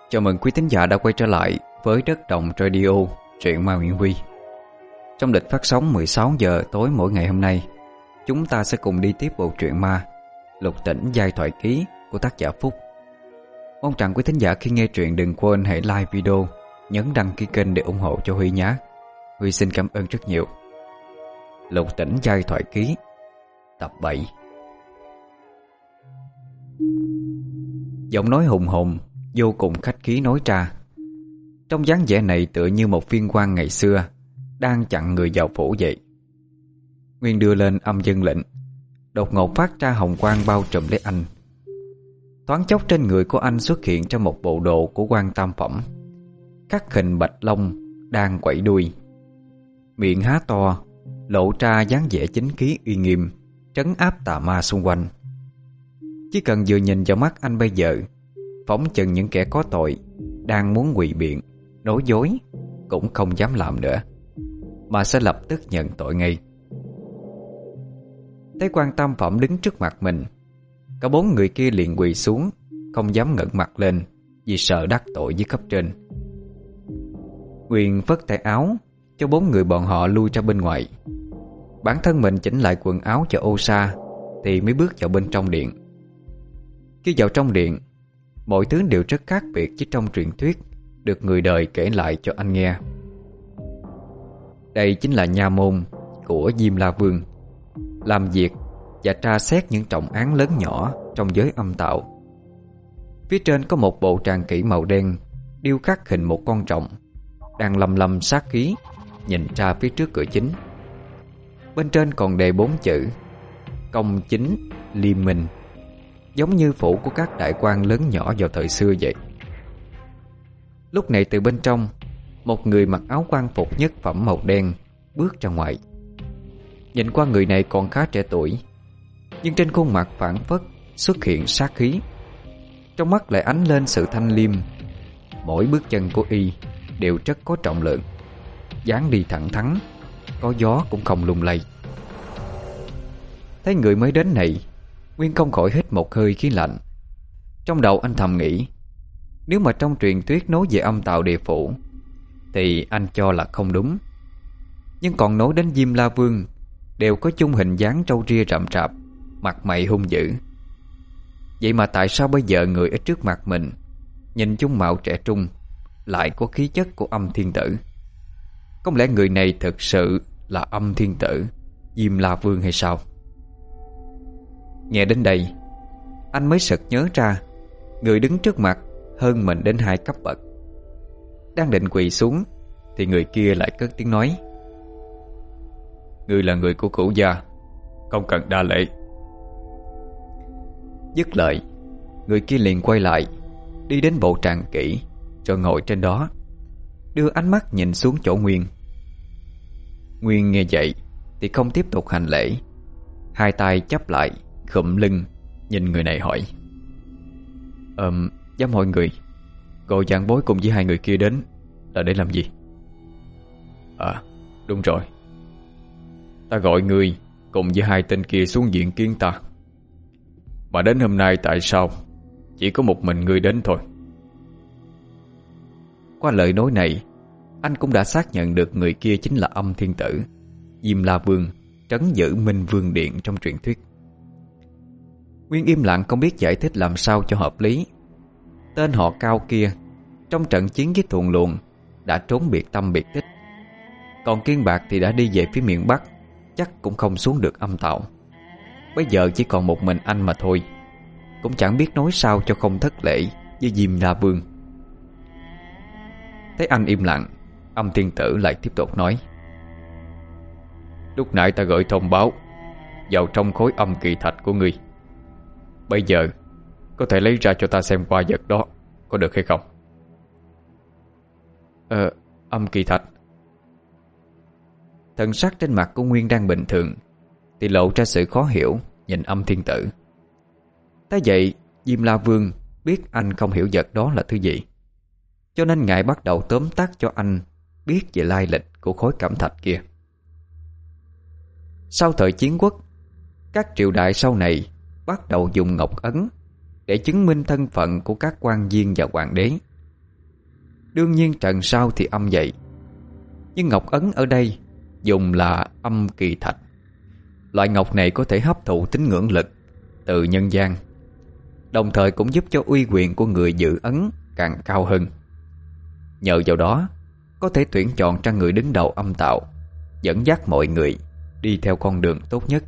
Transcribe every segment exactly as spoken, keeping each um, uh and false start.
Chào mừng quý thính giả đã quay trở lại với Đất Đồng Radio, truyện ma Nguyễn Huy. Trong lịch phát sóng mười sáu giờ tối mỗi ngày hôm nay, chúng ta sẽ cùng đi tiếp bộ truyện ma Lục Tỉnh Giai Thoại Ký của tác giả Phúc. Mong rằng quý thính giả khi nghe truyện đừng quên hãy like video, nhấn đăng ký kênh để ủng hộ cho Huy nhé. Huy xin cảm ơn rất nhiều. Lục Tỉnh Giai Thoại Ký tập bảy. Giọng nói hùng hồn vô cùng khách khí nói ra. Trong dáng vẻ này tựa như một viên quan ngày xưa đang chặn người vào phủ vậy. Nguyên đưa lên âm dân lệnh, đột ngột phát ra hồng quang bao trùm lấy anh. Thoáng chốc trên người của anh xuất hiện trong một bộ đồ của quan tam phẩm, khắc hình bạch long đang quẩy đuôi, miệng há to, lộ ra dáng vẻ chính khí uy nghiêm, trấn áp tà ma xung quanh. Chỉ cần vừa nhìn vào mắt anh bây giờ, phóng chừng những kẻ có tội đang muốn quỳ biện, nói dối cũng không dám làm nữa, mà sẽ lập tức nhận tội ngay. Thấy quan tam phẩm đứng trước mặt mình, cả bốn người kia liền quỳ xuống, không dám ngẩng mặt lên vì sợ đắc tội với cấp trên. Nguyên phất tay áo cho bốn người bọn họ lui ra bên ngoài. Bản thân mình chỉnh lại quần áo cho ô sa thì mới bước vào bên trong điện. Khi vào trong điện, mọi thứ đều rất khác biệt với trong truyền thuyết được người đời kể lại cho anh nghe. Đây chính là nha môn của Diêm La Vương, làm việc và tra xét những trọng án lớn nhỏ trong giới âm tạo. Phía trên có một bộ tràng kỷ màu đen điêu khắc hình một con rồng đang lầm lầm sát khí nhìn ra phía trước cửa chính. Bên trên còn đề bốn chữ công chính liêm minh, giống như phủ của các đại quan lớn nhỏ vào thời xưa vậy. Lúc này từ bên trong, một người mặc áo quan phục nhất phẩm màu đen bước ra ngoài. Nhìn qua người này còn khá trẻ tuổi, nhưng trên khuôn mặt phảng phất xuất hiện sát khí, trong mắt lại ánh lên sự thanh liêm. Mỗi bước chân của y đều rất có trọng lượng, dáng đi thẳng thắn, có gió cũng không lung lay. Thấy người mới đến này, Nguyên không khỏi hít một hơi khí lạnh. Trong đầu anh thầm nghĩ, nếu mà trong truyền thuyết nói về âm tạo địa phủ thì anh cho là không đúng. Nhưng còn nói đến Diêm La Vương, đều có chung hình dáng trâu ria rậm rạp, mặt mày hung dữ. Vậy mà tại sao bây giờ người ở trước mặt mình nhìn chung mạo trẻ trung, lại có khí chất của âm thiên tử? Không lẽ người này thực sự là âm thiên tử Diêm La Vương hay sao? Nghe đến đây, anh mới sực nhớ ra người đứng trước mặt hơn mình đến hai cấp bậc. Đang định quỳ xuống thì người kia lại cất tiếng nói: "Ngươi là người của cửu gia, không cần đa lễ." Dứt lời, người kia liền quay lại, đi đến bộ tràng kỷ rồi ngồi trên đó, đưa ánh mắt nhìn xuống chỗ Nguyên. Nguyên nghe vậy thì không tiếp tục hành lễ, hai tay chắp lại khụm lưng nhìn người này hỏi: Ờm, dám hỏi người, gọi vạn bối cùng với hai người kia đến là để làm gì? À, đúng rồi, ta gọi người cùng với hai tên kia xuống diện kiến ta. Mà đến hôm nay tại sao chỉ có một mình ngươi đến thôi? Qua lời nói này, anh cũng đã xác nhận được người kia chính là âm thiên tử Diêm La Vương, trấn giữ Minh Vương Điện trong truyền thuyết. Nguyên im lặng không biết giải thích làm sao cho hợp lý. Tên họ Cao kia trong trận chiến với Thuần Luồng đã trốn biệt tâm biệt tích, còn Kiên Bạc thì đã đi về phía miền Bắc, chắc cũng không xuống được âm tạo. Bây giờ chỉ còn một mình anh mà thôi, cũng chẳng biết nói sao cho không thất lễ với Diêm La Vương. Thấy anh im lặng, âm thiên tử lại tiếp tục nói: Lúc nãy ta gửi thông báo vào trong khối âm kỳ thạch của ngươi. Bây giờ có thể lấy ra cho ta xem qua vật đó, có được hay không? Ờ, âm kỳ thạch. Thần sắc trên mặt của Nguyên đang bình thường thì lộ ra sự khó hiểu, nhìn âm thiên tử. Thế vậy Diêm La Vương biết anh không hiểu vật đó là thứ gì, cho nên ngài bắt đầu tóm tắt cho anh biết về lai lịch của khối cẩm thạch kia. Sau thời chiến quốc, các triều đại sau này bắt đầu dùng ngọc ấn để chứng minh thân phận của các quan viên và hoàng đế. Đương nhiên trần sao thì âm vậy, nhưng ngọc ấn ở đây dùng là âm kỳ thạch. Loại ngọc này có thể hấp thụ tín ngưỡng lực từ nhân gian, đồng thời cũng giúp cho uy quyền của người giữ ấn càng cao hơn. Nhờ vào đó có thể tuyển chọn ra người đứng đầu âm tạo, dẫn dắt mọi người đi theo con đường tốt nhất.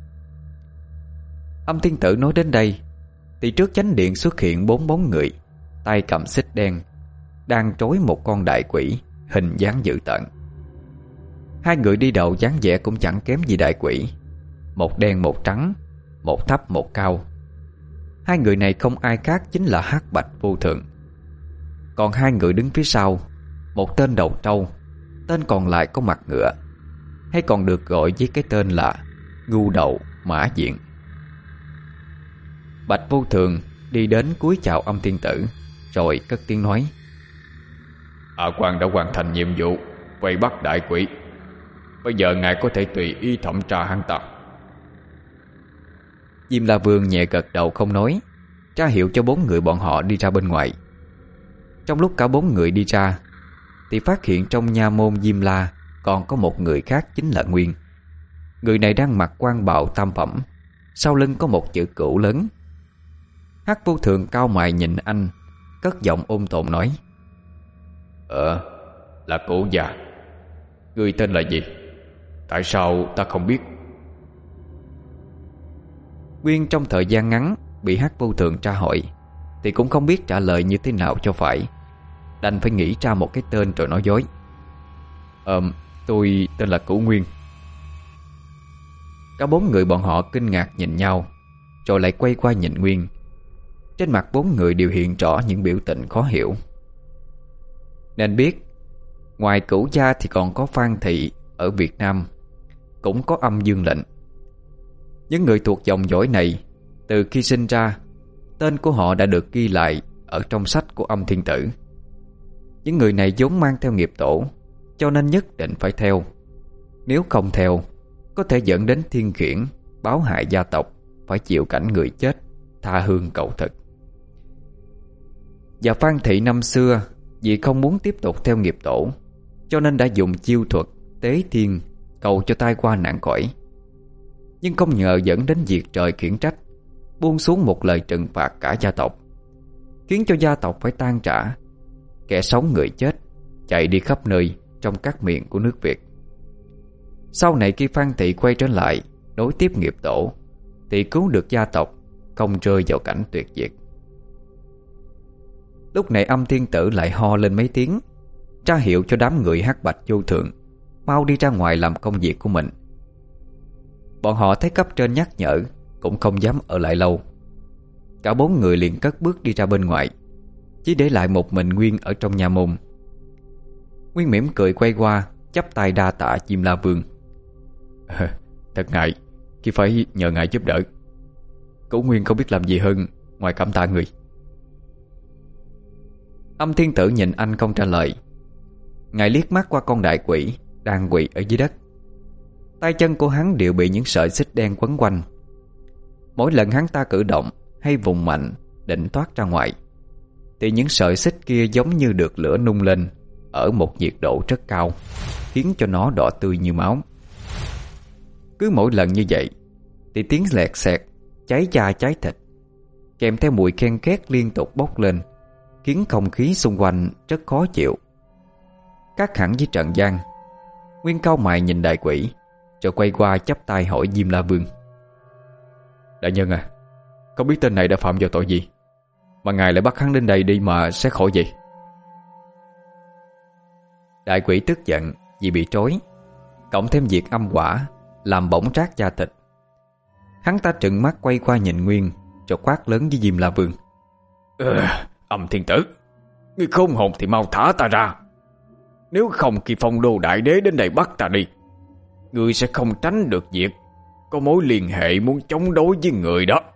Âm thiên tử nói đến đây thì trước chánh điện xuất hiện bốn bóng người, tay cầm xích đen, đang trối một con đại quỷ hình dáng dữ tợn. Hai người đi đầu dáng vẻ cũng chẳng kém gì đại quỷ, một đen một trắng, một thấp một cao. Hai người này không ai khác chính là Hắc Bạch Vô Thường. Còn hai người đứng phía sau, một tên đầu trâu, tên còn lại có mặt ngựa, hay còn được gọi với cái tên là Ngu Đầu Mã Diện. Bạch Vô Thường đi đến cúi chào Âm Thiên Tử, rồi cất tiếng nói: "A Quan đã hoàn thành nhiệm vụ vây bắt đại quỷ. Bây giờ ngài có thể tùy ý thẩm tra hắn ta." Diêm La Vương nhẹ gật đầu không nói, ra hiệu cho bốn người bọn họ đi ra bên ngoài. Trong lúc cả bốn người đi ra thì phát hiện trong nha môn Diêm La còn có một người khác, chính là Nguyên. Người này đang mặc quan bào tam phẩm, sau lưng có một chữ Cửu lớn. Hắc Vô Thường cau mày nhìn anh, cất giọng ôn tồn nói: "Ờ, là Cửu già. Người tên là gì? Tại sao ta không biết?" Nguyên trong thời gian ngắn bị Hắc Vô Thường tra hỏi thì cũng không biết trả lời như thế nào cho phải, đành phải nghĩ ra một cái tên rồi nói dối: Ờ, tôi tên là Cửu Nguyên." Cả bốn người bọn họ kinh ngạc nhìn nhau, rồi lại quay qua nhìn Nguyên. Trên mặt bốn người đều hiện rõ những biểu tình khó hiểu. Nên biết ngoài Cửu gia thì còn có Phan thị ở Việt Nam, cũng có Âm Dương lệnh. Những người thuộc dòng dõi này từ khi sinh ra, tên của họ đã được ghi lại ở trong sách của Âm Thiên Tử. Những người này vốn mang theo nghiệp tổ, cho nên nhất định phải theo. Nếu không theo, có thể dẫn đến thiên khiển, báo hại gia tộc, phải chịu cảnh người chết tha hương cầu thực. Và Phan thị năm xưa vì không muốn tiếp tục theo nghiệp tổ, cho nên đã dùng chiêu thuật tế thiên cầu cho tai qua nạn khỏi. Nhưng không ngờ dẫn đến việc trời khiển trách, buông xuống một lời trừng phạt cả gia tộc, khiến cho gia tộc phải tan rã, kẻ sống người chết chạy đi khắp nơi trong các miền của nước Việt. Sau này khi Phan thị quay trở lại nối tiếp nghiệp tổ thì cứu được gia tộc không rơi vào cảnh tuyệt diệt. Lúc này Âm Thiên Tử lại ho lên mấy tiếng, ra hiệu cho đám người Hắc Bạch Vô Thường mau đi ra ngoài làm công việc của mình. Bọn họ thấy cấp trên nhắc nhở cũng không dám ở lại lâu. Cả bốn người liền cất bước đi ra bên ngoài, chỉ để lại một mình Nguyên ở trong nhà môn. Nguyên mỉm cười quay qua, chắp tay đa tạ Diêm La Vương. "Thật ngại khi phải nhờ ngài giúp đỡ. Cửu Nguyên không biết làm gì hơn ngoài cảm tạ người." Âm Thiên Tử nhìn anh không trả lời. Ngài liếc mắt qua con đại quỷ đang quỳ ở dưới đất. Tay chân của hắn đều bị những sợi xích đen quấn quanh. Mỗi lần hắn ta cử động hay vùng mạnh định thoát ra ngoài thì những sợi xích kia giống như được lửa nung lên ở một nhiệt độ rất cao, khiến cho nó đỏ tươi như máu. Cứ mỗi lần như vậy thì tiếng lẹt xẹt, cháy da cháy thịt, kèm theo mùi khen két liên tục bốc lên, khiến không khí xung quanh rất khó chịu. Khác hẳn với Trần gian. Nguyên cau mày nhìn đại quỷ, rồi quay qua chắp tay hỏi Diêm La Vương: "Đại nhân à, không biết tên này đã phạm vào tội gì mà ngài lại bắt hắn đến đây đi mà xét hỏi gì?" Đại quỷ tức giận vì bị trói, cộng thêm việc âm quả làm bỏng rát da thịt. Hắn ta trừng mắt quay qua nhìn Nguyên, rồi quát lớn với Diêm La Vương: "Ừ, Âm Thiên Tử, ngươi khôn hồn thì mau thả ta ra. Nếu không khi Phong Đô Đại Đế đến đây bắt ta đi, ngươi sẽ không tránh được việc có mối liên hệ muốn chống đối với người đó."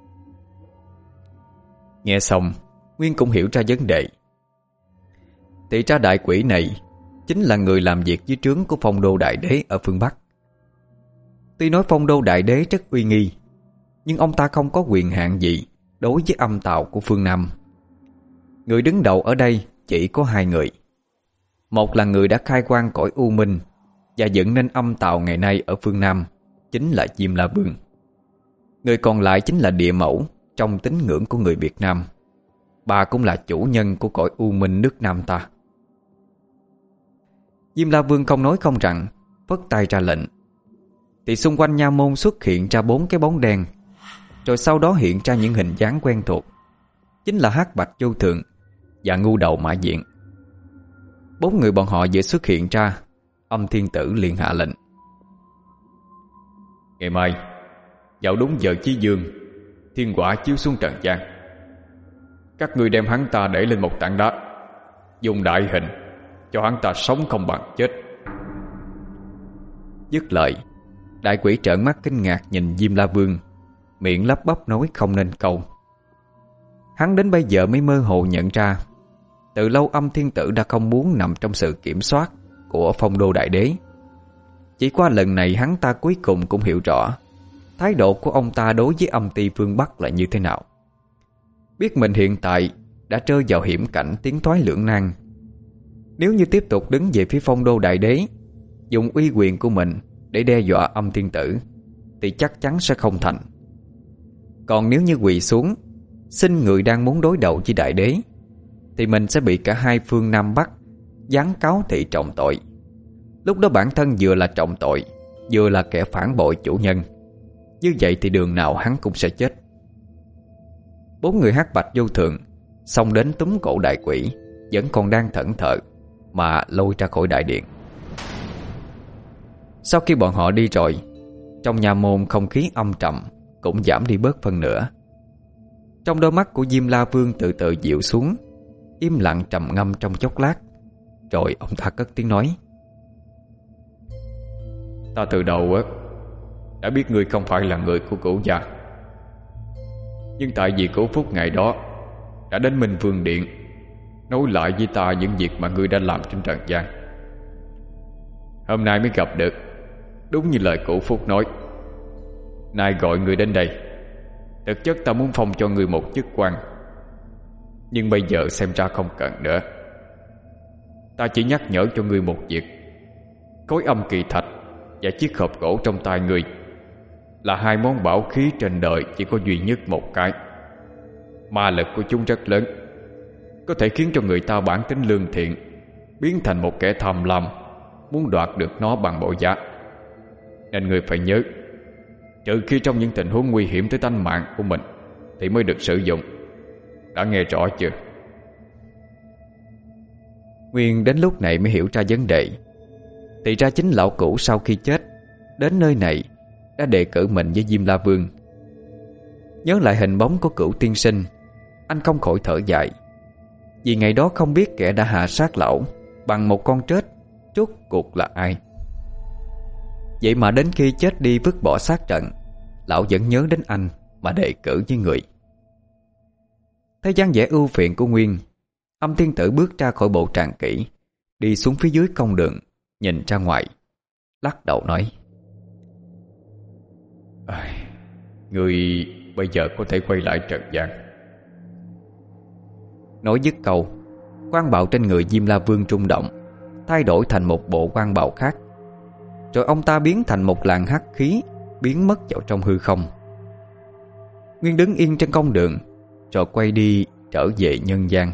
Nghe xong, Nguyên cũng hiểu ra vấn đề. Thì ra đại quỷ này chính là người làm việc dưới trướng của Phong Đô Đại Đế ở phương Bắc. Tuy nói Phong Đô Đại Đế rất uy nghi, nhưng ông ta không có quyền hạn gì đối với âm tạo của phương Nam. Người đứng đầu ở đây chỉ có hai người. Một là người đã khai quang cõi u minh và dựng nên âm tào ngày nay ở phương Nam, chính là Diêm La Vương. Người còn lại chính là địa mẫu trong tín ngưỡng của người Việt Nam. Bà cũng là chủ nhân của cõi u minh nước Nam ta. Diêm La Vương không nói không rằng, phất tay ra lệnh. Thì xung quanh nha môn xuất hiện ra bốn cái bóng đen, rồi sau đó hiện ra những hình dáng quen thuộc, chính là Hắc Bạch Vô Thường và Ngu Đầu Mã Diện. Bốn người bọn họ vừa xuất hiện ra, Âm Thiên Tử liền hạ lệnh: ngày mai vào đúng giờ chí dương, thiên quả chiếu xuống trần gian. Các ngươi đem hắn ta để lên một tảng đá, dùng đại hình cho hắn ta sống không bằng chết. Dứt lời, đại quỷ trợn mắt kinh ngạc nhìn Diêm La Vương, miệng lắp bắp nói không nên câu. Hắn đến bây giờ mới mơ hồ nhận ra, từ lâu Âm Thiên Tử đã không muốn nằm trong sự kiểm soát của Phong Đô Đại Đế. Chỉ qua lần này hắn ta cuối cùng cũng hiểu rõ thái độ của ông ta đối với Âm Ty phương Bắc là như thế nào. Biết mình hiện tại đã rơi vào hiểm cảnh tiến thoái lưỡng nan. Nếu như tiếp tục đứng về phía Phong Đô Đại Đế, dùng uy quyền của mình để đe dọa Âm Thiên Tử, thì chắc chắn sẽ không thành. Còn nếu như quỳ xuống xin người đang muốn đối đầu với Đại Đế, thì mình sẽ bị cả hai phương Nam Bắc giáng cáo thị trọng tội. Lúc đó bản thân vừa là trọng tội, vừa là kẻ phản bội chủ nhân. Như vậy thì đường nào hắn cũng sẽ chết. Bốn người Hắc Bạch Vô Thường xông đến túm cổ đại quỷ vẫn còn đang thẫn thờ, mà lôi ra khỏi đại điện. Sau khi bọn họ đi rồi, trong nhà môn không khí âm trầm cũng giảm đi bớt phân nửa. Trong đôi mắt của Diêm La Vương từ từ dịu xuống, im lặng trầm ngâm trong chốc lát, rồi ông ta cất tiếng nói: ta từ đầu á đã biết ngươi không phải là người của Cửu gia, nhưng tại vì Cửu Phúc ngày đó đã đến Minh Vương Điện nói lại với ta những việc mà ngươi đã làm trên trần gian. Hôm nay mới gặp được, đúng như lời Cửu Phúc nói. Nay gọi ngươi đến đây, thực chất ta muốn phong cho ngươi một chức quan, nhưng bây giờ xem ra không cần nữa. Ta chỉ nhắc nhở cho ngươi một việc: khối âm kỳ thạch và chiếc hộp gỗ trong tay ngươi là hai món bảo khí trên đời chỉ có duy nhất một cái. Ma lực của chúng rất lớn, có thể khiến cho người ta bản tính lương thiện biến thành một kẻ tham lam, muốn đoạt được nó bằng mọi giá. Nên người phải nhớ, trừ khi trong những tình huống nguy hiểm tới tánh mạng của mình thì mới được sử dụng. Đã nghe rõ chưa? Nguyên đến lúc này mới hiểu ra vấn đề. Thì ra chính lão cũ sau khi chết đến nơi này đã đề cử mình với Diêm La Vương. Nhớ lại hình bóng của Cửu tiên sinh, anh không khỏi thở dài. Vì ngày đó không biết kẻ đã hạ sát lão bằng một con trết rốt cuộc là ai. Vậy mà đến khi chết đi vứt bỏ xác trận, lão vẫn nhớ đến anh mà đề cử với người. Thấy dáng vẻ ưu phiền của Nguyên, Âm Thiên Tử bước ra khỏi bộ tràng kỹ, đi xuống phía dưới công đường, nhìn ra ngoài, lắc đầu nói: người bây giờ có thể quay lại trần gian. Nói dứt câu, quan bào trên người Diêm La Vương rung động, thay đổi thành một bộ quan bào khác. Rồi ông ta biến thành một làn hắc khí, biến mất vào trong hư không. Nguyên đứng yên trên công đường, rồi quay đi trở về nhân gian.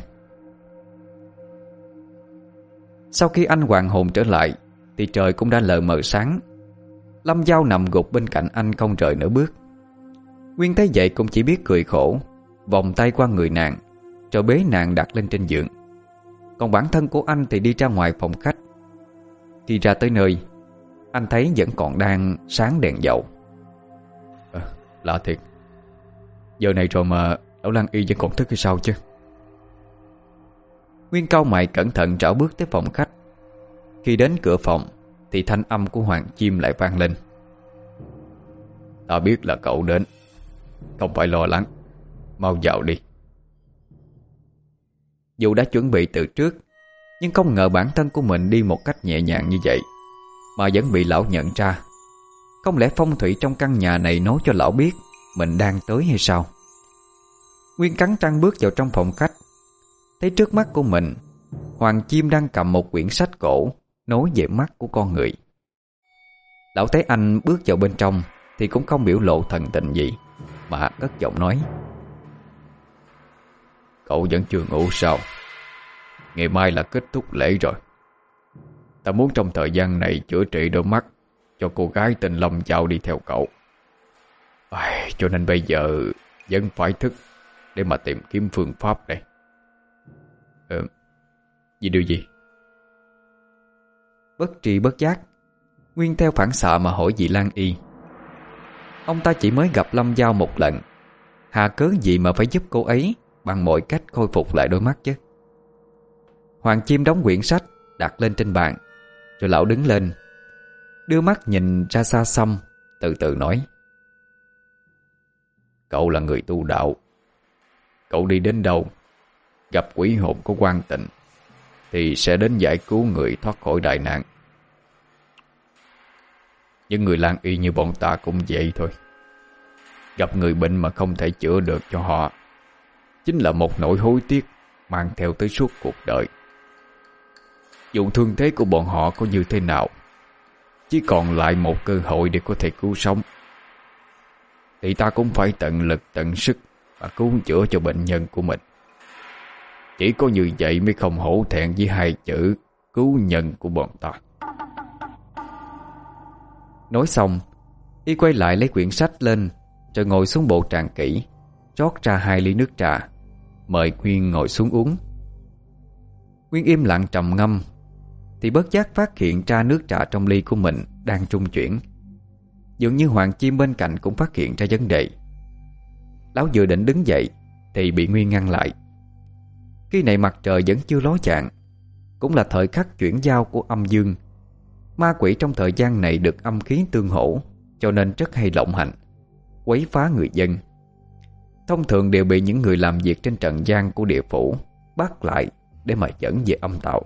Sau khi anh hoàn hồn trở lại, thì trời cũng đã lờ mờ sáng. Lâm Dao nằm gục bên cạnh anh không rời nửa bước. Nguyên thấy vậy cũng chỉ biết cười khổ, vòng tay qua người nàng, rồi bế nàng đặt lên trên giường. Còn bản thân của anh thì đi ra ngoài phòng khách. Khi ra tới nơi, anh thấy vẫn còn đang sáng đèn dầu. à, Lạ thiệt, giờ này rồi mà lão Lăng Y vẫn còn thức hay sao chứ? Nguyên cau mày cẩn thận rảo bước tới phòng khách. Khi đến cửa phòng thì thanh âm của Hoàng Chim lại vang lên: ta biết là cậu đến, không phải lo lắng, mau vào đi. Dù đã chuẩn bị từ trước, nhưng không ngờ bản thân của mình đi một cách nhẹ nhàng như vậy mà vẫn bị lão nhận ra. Không lẽ phong thủy trong căn nhà này nói cho lão biết mình đang tới hay sao? Nguyên cắn răng bước vào trong phòng khách, thấy trước mắt của mình Hoàng Chim đang cầm một quyển sách cổ nối về mắt của con người. Lão thấy anh bước vào bên trong thì cũng không biểu lộ thần tình gì, mà cất giọng nói: Cậu vẫn chưa ngủ sao? Ngày mai là kết thúc lễ rồi. Ta muốn trong thời gian này chữa trị đôi mắt cho cô gái tên Lâm Giao đi theo cậu. À, cho nên bây giờ vẫn phải thức để mà tìm kiếm phương pháp đây. Ờ, vì điều gì? Bất tri bất giác, Nguyên theo phản xạ mà hỏi dì Lan Y. Ông ta chỉ mới gặp Lâm Giao một lần, hà cớ gì mà phải giúp cô ấy bằng mọi cách khôi phục lại đôi mắt chứ? Hoàng Chim đóng quyển sách đặt lên trên bàn, rồi lão đứng lên, đưa mắt nhìn ra xa xăm, từ từ nói: Cậu là người tu đạo. Cậu đi đến đâu, gặp quỷ hồn có quan tình, thì sẽ đến giải cứu người thoát khỏi đại nạn. Những người Lan Y như bọn ta cũng vậy thôi. Gặp người bệnh mà không thể chữa được cho họ chính là một nỗi hối tiếc mang theo tới suốt cuộc đời. Dù thương thế của bọn họ có như thế nào, chỉ còn lại một cơ hội để có thể cứu sống, thì ta cũng phải tận lực tận sức mà cứu chữa cho bệnh nhân của mình. Chỉ có như vậy mới không hổ thẹn với hai chữ cứu nhân của bọn ta. Nói xong, y quay lại lấy quyển sách lên, rồi ngồi xuống bộ tràng kỹ, rót ra hai ly nước trà, mời Nguyên ngồi xuống uống. Nguyên im lặng trầm ngâm, thì bất giác phát hiện ra nước trà trong ly của mình đang trung chuyển. Dường như Hoàng Chim bên cạnh cũng phát hiện ra vấn đề. Lão vừa định đứng dậy thì bị Nguyên ngăn lại. Khi này mặt trời vẫn chưa ló dạng, cũng là thời khắc chuyển giao của âm dương. Ma quỷ trong thời gian này được âm khí tương hỗ, cho nên rất hay lộng hành, quấy phá người dân. Thông thường đều bị những người làm việc trên trần gian của địa phủ bắt lại để mà dẫn về âm tạo.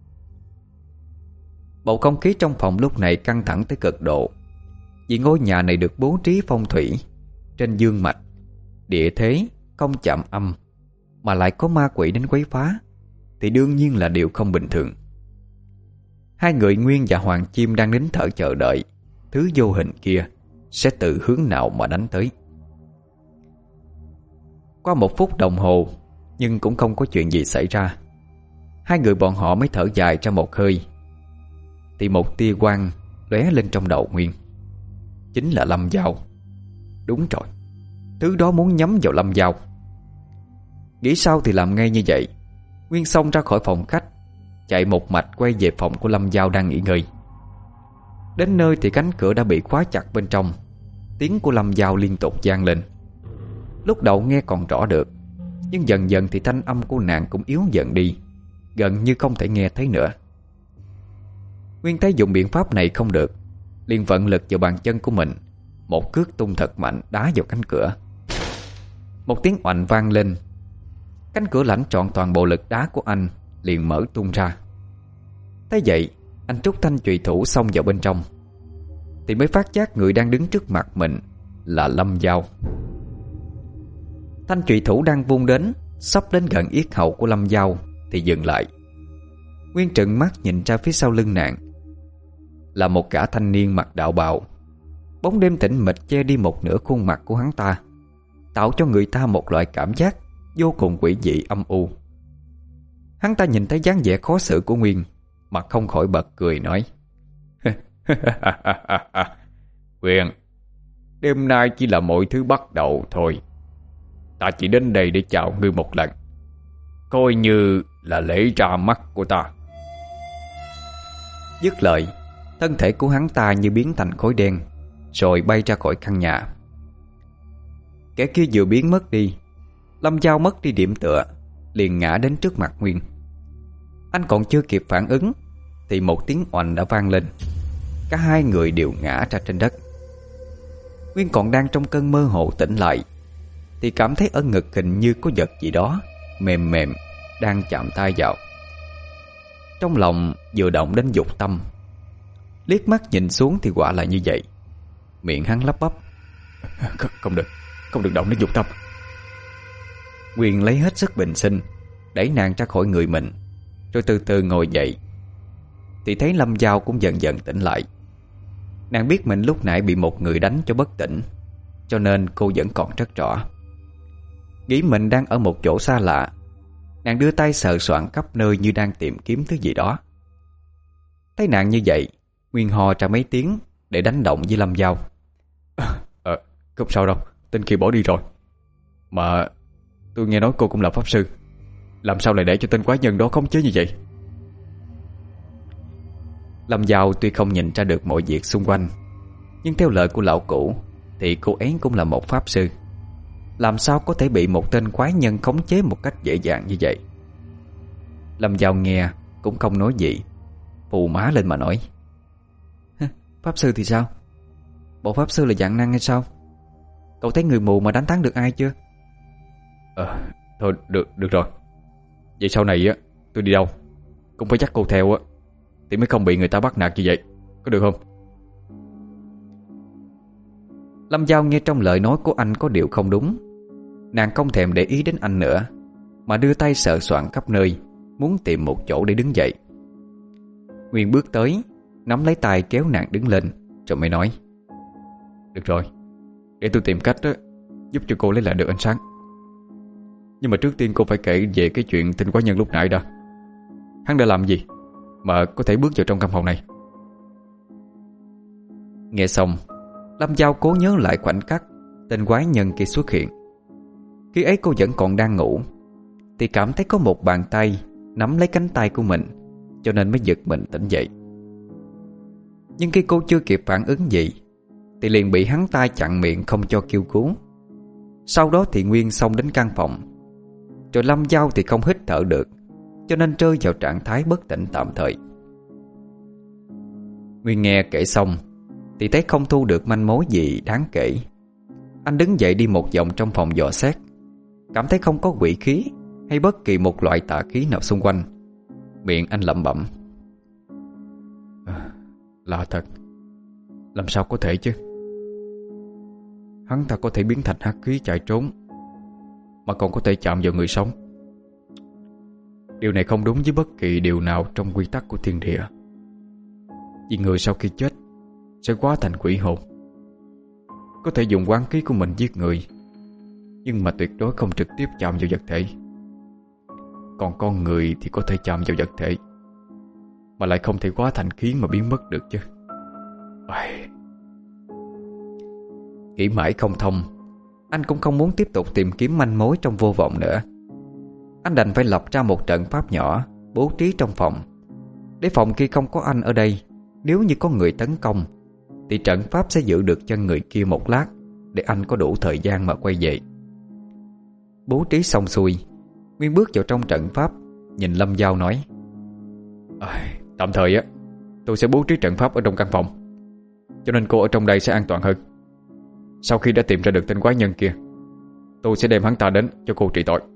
Bầu không khí trong phòng lúc này căng thẳng tới cực độ, vì ngôi nhà này được bố trí phong thủy trên dương mạch, địa thế không chạm âm, mà lại có ma quỷ đến quấy phá, thì đương nhiên là điều không bình thường. Hai người Nguyên và Hoàng Chim đang nín thở chờ đợi thứ vô hình kia sẽ từ hướng nào mà đánh tới. Qua một phút đồng hồ, nhưng cũng không có chuyện gì xảy ra. Hai người bọn họ mới thở dài ra một hơi, thì một tia quang lóe lên trong đầu Nguyên. Chính là Lâm Giao. Đúng rồi, thứ đó muốn nhắm vào Lâm Giao. Nghĩ sao thì làm ngay như vậy. Nguyên xông ra khỏi phòng khách, chạy một mạch quay về phòng của Lâm Giao đang nghỉ ngơi. Đến nơi thì cánh cửa đã bị khóa chặt bên trong. Tiếng của Lâm Giao liên tục vang lên. Lúc đầu nghe còn rõ được, nhưng dần dần thì thanh âm của nàng cũng yếu dần đi, gần như không thể nghe thấy nữa. Nguyên thấy dùng biện pháp này không được, liền vận lực vào bàn chân của mình, một cước tung thật mạnh đá vào cánh cửa. Một tiếng oành vang lên, cánh cửa lãnh trọn toàn bộ lực đá của anh liền mở tung ra. Thế vậy, anh trút thanh chùy thủ xông vào bên trong, thì mới phát giác người đang đứng trước mặt mình là Lâm Giao. Thanh chùy thủ đang vung đến, sắp đến gần yết hầu của Lâm Giao thì dừng lại. Nguyên trừng mắt nhìn ra phía sau lưng nàng, là một gã thanh niên mặc đạo bào. Bóng đêm tĩnh mịch che đi một nửa khuôn mặt của hắn ta, tạo cho người ta một loại cảm giác vô cùng quỷ dị âm u. Hắn ta nhìn thấy dáng vẻ khó xử của Nguyên, mà không khỏi bật cười nói: Nguyên, đêm nay chỉ là mọi thứ bắt đầu thôi. Ta chỉ đến đây để chào ngươi một lần, coi như là lễ ra mắt của ta. Dứt lời, thân thể của hắn ta như biến thành khối đen, rồi bay ra khỏi căn nhà. Kẻ kia vừa biến mất đi, Lâm Giao mất đi điểm tựa, liền ngã đến trước mặt Nguyên. Anh còn chưa kịp phản ứng thì một tiếng oành đã vang lên. Cả hai người đều ngã ra trên đất. Nguyên còn đang trong cơn mơ hồ tỉnh lại, thì cảm thấy ở ngực hình như có vật gì đó mềm mềm đang chạm tay vào. Trong lòng vừa động đến dục tâm, liếc mắt nhìn xuống thì quả là như vậy. Miệng hắn lắp bắp: Không được, không được động đến dục tâm. Nguyên lấy hết sức bình sinh, đẩy nàng ra khỏi người mình, rồi từ từ ngồi dậy. Thì thấy Lâm Dao cũng dần dần tỉnh lại. Nàng biết mình lúc nãy bị một người đánh cho bất tỉnh, cho nên cô vẫn còn rất rõ. Nghĩ mình đang ở một chỗ xa lạ, nàng đưa tay sờ soạng khắp nơi như đang tìm kiếm thứ gì đó. Thấy nàng như vậy, Nguyên hò ra mấy tiếng để đánh động với Lâm Dao. Ờ, không sao đâu, tên kia bỏ đi rồi. Mà tôi nghe nói cô cũng là pháp sư, làm sao lại để cho tên quái nhân đó khống chế như vậy? Lâm Dao tuy không nhìn ra được mọi việc xung quanh, nhưng theo lời của lão cũ thì cô ấy cũng là một pháp sư. Làm sao có thể bị một tên quái nhân khống chế một cách dễ dàng như vậy? Lâm Dao nghe cũng không nói gì, phù má lên mà nói: Pháp sư thì sao? Bộ pháp sư là dạng năng hay sao? Cậu thấy người mù mà đánh thắng được ai chưa? Ờ, thôi được, được rồi. Vậy sau này á, tôi đi đâu cũng phải dắt cô theo á, thì mới không bị người ta bắt nạt như vậy, có được không? Lâm Dao nghe trong lời nói của anh có điều không đúng. Nàng không thèm để ý đến anh nữa, mà đưa tay sờ soạng khắp nơi, muốn tìm một chỗ để đứng dậy. Nguyên bước tới, nắm lấy tay kéo nàng đứng lên, rồi mới nói: Được rồi, để tôi tìm cách đó, giúp cho cô lấy lại được ánh sáng. Nhưng mà trước tiên cô phải kể về cái chuyện tên quái nhân lúc nãy đã. Hắn đã làm gì mà có thể bước vào trong căn phòng này? Nghe xong, Lâm Dao cố nhớ lại khoảnh khắc tên quái nhân kia xuất hiện. Khi ấy cô vẫn còn đang ngủ, thì cảm thấy có một bàn tay nắm lấy cánh tay của mình, cho nên mới giật mình tỉnh dậy. Nhưng khi cô chưa kịp phản ứng gì, thì liền bị hắn ta chặn miệng không cho kêu cứu. Sau đó thì Nguyên xông đến căn phòng, rồi Lâm Dao thì không hít thở được, cho nên rơi vào trạng thái bất tỉnh tạm thời. Nguyên nghe kể xong thì thấy không thu được manh mối gì đáng kể. Anh đứng dậy đi một vòng trong phòng dò xét, cảm thấy không có quỷ khí hay bất kỳ một loại tà khí nào xung quanh. Miệng anh lẩm bẩm: à, lạ thật, làm sao có thể chứ? Hắn ta có thể biến thành hắc khí chạy trốn, mà còn có thể chạm vào người sống. Điều này không đúng với bất kỳ điều nào trong quy tắc của thiên địa. Vì người sau khi chết sẽ hóa thành quỷ hồn, có thể dùng oán khí của mình giết người, nhưng mà tuyệt đối không trực tiếp chạm vào vật thể. Còn con người thì có thể chạm vào vật thể, mà lại không thể hóa thành khí mà biến mất được chứ. Ai... Nghĩ mãi không thông, anh cũng không muốn tiếp tục tìm kiếm manh mối trong vô vọng nữa. Anh đành phải lập ra một trận pháp nhỏ bố trí trong phòng, để phòng khi không có anh ở đây, nếu như có người tấn công thì trận pháp sẽ giữ được chân người kia một lát, để anh có đủ thời gian mà quay về. Bố trí xong xuôi, Nguyên bước vào trong trận pháp, nhìn Lâm Dao nói: à, tạm thời á, tôi sẽ bố trí trận pháp ở trong căn phòng, cho nên cô ở trong đây sẽ an toàn hơn. Sau khi đã tìm ra được tên quái nhân kia, tôi sẽ đem hắn ta đến cho cô trị tội.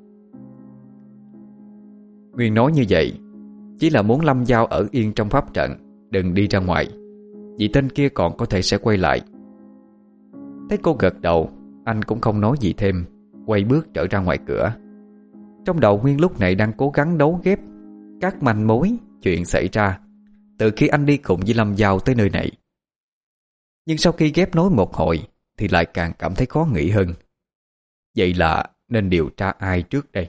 Nguyên nói như vậy chỉ là muốn Lâm Dao ở yên trong pháp trận, đừng đi ra ngoài, vì tên kia còn có thể sẽ quay lại. Thấy cô gật đầu, anh cũng không nói gì thêm, quay bước trở ra ngoài cửa. Trong đầu Nguyên lúc này đang cố gắng đấu ghép các manh mối chuyện xảy ra từ khi anh đi cùng với Lâm Dao tới nơi này. Nhưng sau khi ghép nối một hồi thì lại càng cảm thấy khó nghĩ hơn. Vậy là nên điều tra ai trước đây?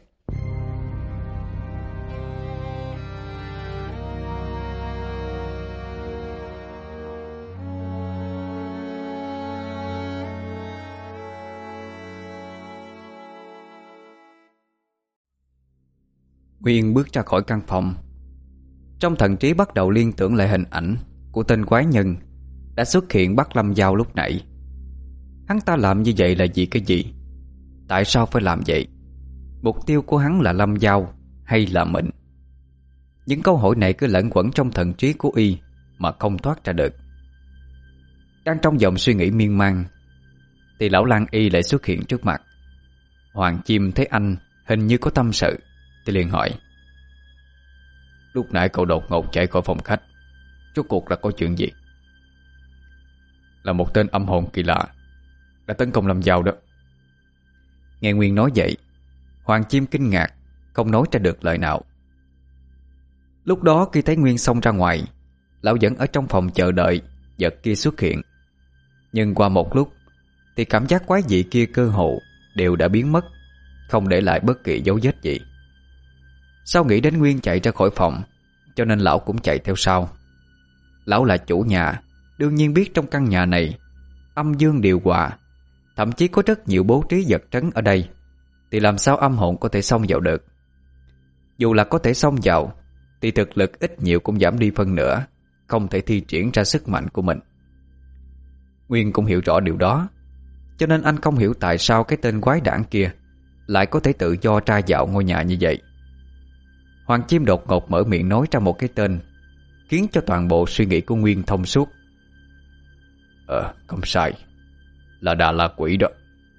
Nguyên bước ra khỏi căn phòng. Trong thần trí bắt đầu liên tưởng lại hình ảnh của tên quái nhân đã xuất hiện bắt Lâm Dao lúc nãy. Hắn ta làm như vậy là vì cái gì? Tại sao phải làm vậy? Mục tiêu của hắn là Lâm Dao hay là mình? Những câu hỏi này cứ lẫn quẩn trong thần trí của y mà không thoát ra được. Đang trong dòng suy nghĩ miên man thì lão Lan Y lại xuất hiện trước mặt. Hoàng Chim thấy anh hình như có tâm sự thì liền hỏi: lúc nãy cậu đột ngột chạy khỏi phòng khách, rốt cuộc là có chuyện gì? Là một tên âm hồn kỳ lạ đã tấn công Lâm Dao đó. Nghe Nguyên nói vậy, Hoàng Chim kinh ngạc, không nói ra được lời nào. Lúc đó khi thấy Nguyên xông ra ngoài, lão vẫn ở trong phòng chờ đợi vật kia xuất hiện. Nhưng qua một lúc thì cảm giác quái dị kia cơ hồ đều đã biến mất, không để lại bất kỳ dấu vết gì. Sau nghĩ đến Nguyên chạy ra khỏi phòng, cho nên lão cũng chạy theo sau. Lão là chủ nhà, đương nhiên biết trong căn nhà này âm dương điều hòa, thậm chí có rất nhiều bố trí vật trấn ở đây, thì làm sao âm hồn có thể xông vào được. Dù là có thể xông vào thì thực lực ít nhiều cũng giảm đi phân nửa, không thể thi triển ra sức mạnh của mình. Nguyên cũng hiểu rõ điều đó, cho nên anh không hiểu tại sao cái tên quái đản kia lại có thể tự do tra vào ngôi nhà như vậy. Hoàng Chim đột ngột mở miệng nói ra một cái tên, khiến cho toàn bộ suy nghĩ của Nguyên thông suốt. Ờ, không sai, là Đà La Quỷ đó.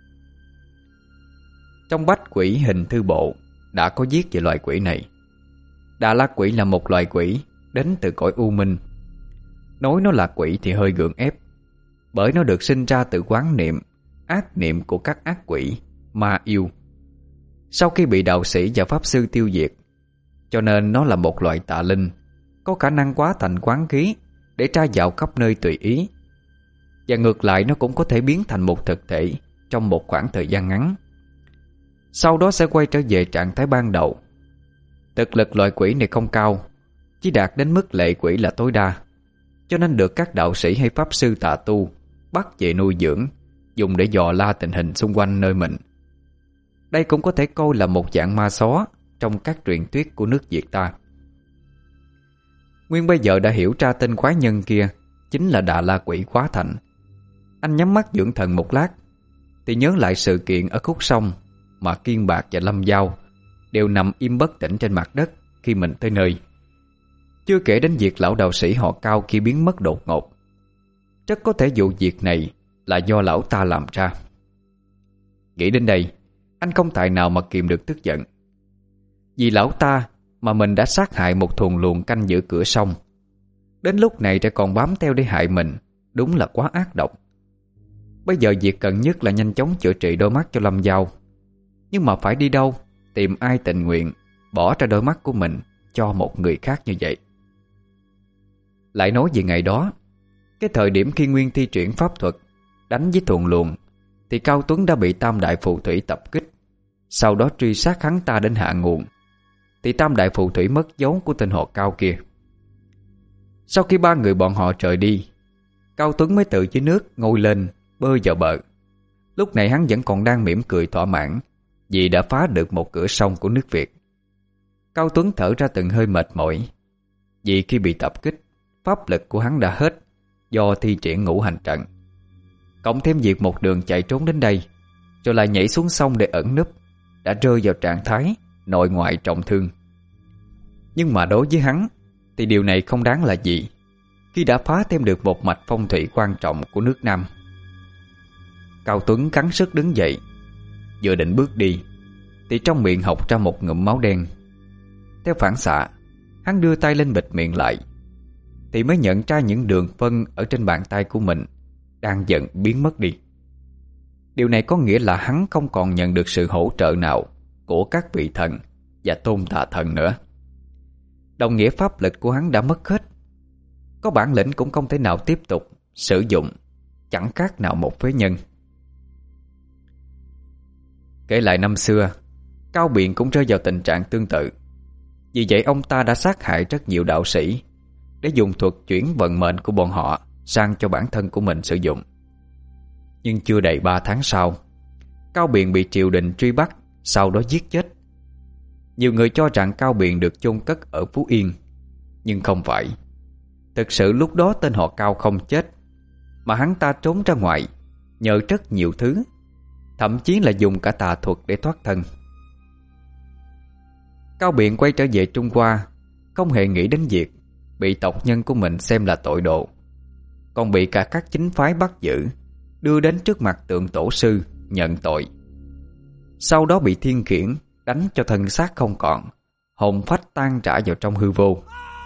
Trong bách quỷ hình thư bộ đã có viết về loài quỷ này. Đà La Quỷ là một loài quỷ đến từ cõi u minh. Nói nó là quỷ thì hơi gượng ép, bởi nó được sinh ra từ quán niệm, ác niệm của các ác quỷ, ma yêu. Sau khi bị đạo sĩ và pháp sư tiêu diệt, cho nên nó là một loại tà linh, có khả năng hóa thành quán khí để tra dạo khắp nơi tùy ý. Và ngược lại, nó cũng có thể biến thành một thực thể trong một khoảng thời gian ngắn, sau đó sẽ quay trở về trạng thái ban đầu. Thực lực loài quỷ này không cao, chỉ đạt đến mức lệ quỷ là tối đa, cho nên được các đạo sĩ hay pháp sư tà tu bắt về nuôi dưỡng, dùng để dò la tình hình xung quanh nơi mình. Đây cũng có thể coi là một dạng ma xó trong các truyền thuyết của nước Việt ta. Nguyên bây giờ đã hiểu ra tên quái nhân kia chính là Đà La Quỷ hóa thành. Anh nhắm mắt dưỡng thần một lát, thì nhớ lại sự kiện ở khúc sông mà Kiên Bạc và Lâm Giao đều nằm im bất tỉnh trên mặt đất khi mình tới nơi. Chưa kể đến việc lão đạo sĩ họ Cao kia biến mất đột ngột. Rất có thể vụ việc này là do lão ta làm ra. Nghĩ đến đây, anh không tài nào mà kìm được tức giận. Vì lão ta mà mình đã sát hại một thuần luồng canh giữ cửa sông, đến lúc này lại còn bám theo để hại mình, đúng là quá ác độc. Bây giờ việc cần nhất là nhanh chóng chữa trị đôi mắt cho Lâm Giao. Nhưng mà phải đi đâu, tìm ai tình nguyện bỏ ra đôi mắt của mình cho một người khác như vậy? Lại nói về ngày đó, cái thời điểm khi Nguyên thi triển pháp thuật đánh với thuần luồng, thì Cao Tuấn đã bị Tam Đại Phù Thủy tập kích. Sau đó truy sát hắn ta đến hạ nguồn, thì Tam Đại Phù Thủy mất dấu của tên họ Cao kia. Sau khi ba người bọn họ rời đi, Cao Tuấn mới tự dưới nước ngồi lên bơi vào bờ. Lúc này hắn vẫn còn đang mỉm cười thỏa mãn vì đã phá được một cửa sông của nước Việt. Cao Tuấn thở ra từng hơi mệt mỏi, vì khi bị tập kích, pháp lực của hắn đã hết do thi triển ngũ hành trận. Cộng thêm việc một đường chạy trốn đến đây rồi lại nhảy xuống sông để ẩn núp, đã rơi vào trạng thái nội ngoại trọng thương. Nhưng mà đối với hắn thì điều này không đáng là gì, khi đã phá thêm được một mạch phong thủy quan trọng của nước Nam. Cao Tuấn cắn sức đứng dậy, vừa định bước đi thì trong miệng hộc ra một ngụm máu đen. Theo phản xạ, hắn đưa tay lên bịt miệng lại, thì mới nhận ra những đường phân ở trên bàn tay của mình đang dần biến mất đi. Điều này có nghĩa là hắn không còn nhận được sự hỗ trợ nào của các vị thần và tôn tà thần nữa. Đồng nghĩa pháp lực của hắn đã mất hết, có bản lĩnh cũng không thể nào tiếp tục sử dụng, chẳng khác nào một phế nhân. Kể lại năm xưa, Cao Biện cũng rơi vào tình trạng tương tự. Vì vậy ông ta đã sát hại rất nhiều đạo sĩ để dùng thuật chuyển vận mệnh của bọn họ sang cho bản thân của mình sử dụng. Nhưng chưa đầy ba tháng sau, Cao Biện bị triều đình truy bắt, sau đó giết chết. Nhiều người cho rằng Cao Biện được chôn cất ở Phú Yên, nhưng không phải. Thực sự lúc đó tên họ Cao không chết, mà hắn ta trốn ra ngoài nhờ rất nhiều thứ, thậm chí là dùng cả tà thuật để thoát thân. Cao Biện quay trở về Trung Hoa, không hề nghĩ đến việc bị tộc nhân của mình xem là tội đồ, còn bị cả các chính phái bắt giữ, đưa đến trước mặt tượng tổ sư nhận tội. Sau đó bị thiên khiển đánh cho thân xác không còn, hồn phách tan rã vào trong hư vô.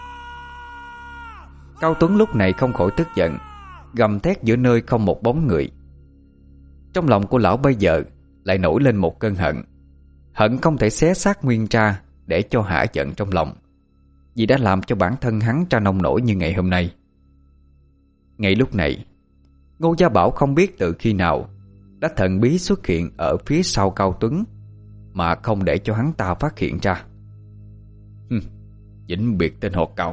Cao Tuấn lúc này không khỏi tức giận, gầm thét giữa nơi không một bóng người. Trong lòng của lão bây giờ lại nổi lên một cơn hận, hận không thể xé xác Nguyên ra để cho hả giận trong lòng. vì đã làm cho bản thân hắn ra nông nổi như ngày hôm nay. Ngay lúc này, Ngô Gia Bảo không biết từ khi nào đã thần bí xuất hiện ở phía sau Cao Tuấn, mà không để cho hắn ta phát hiện ra. Hừm, vĩnh biệt tên họ Cao.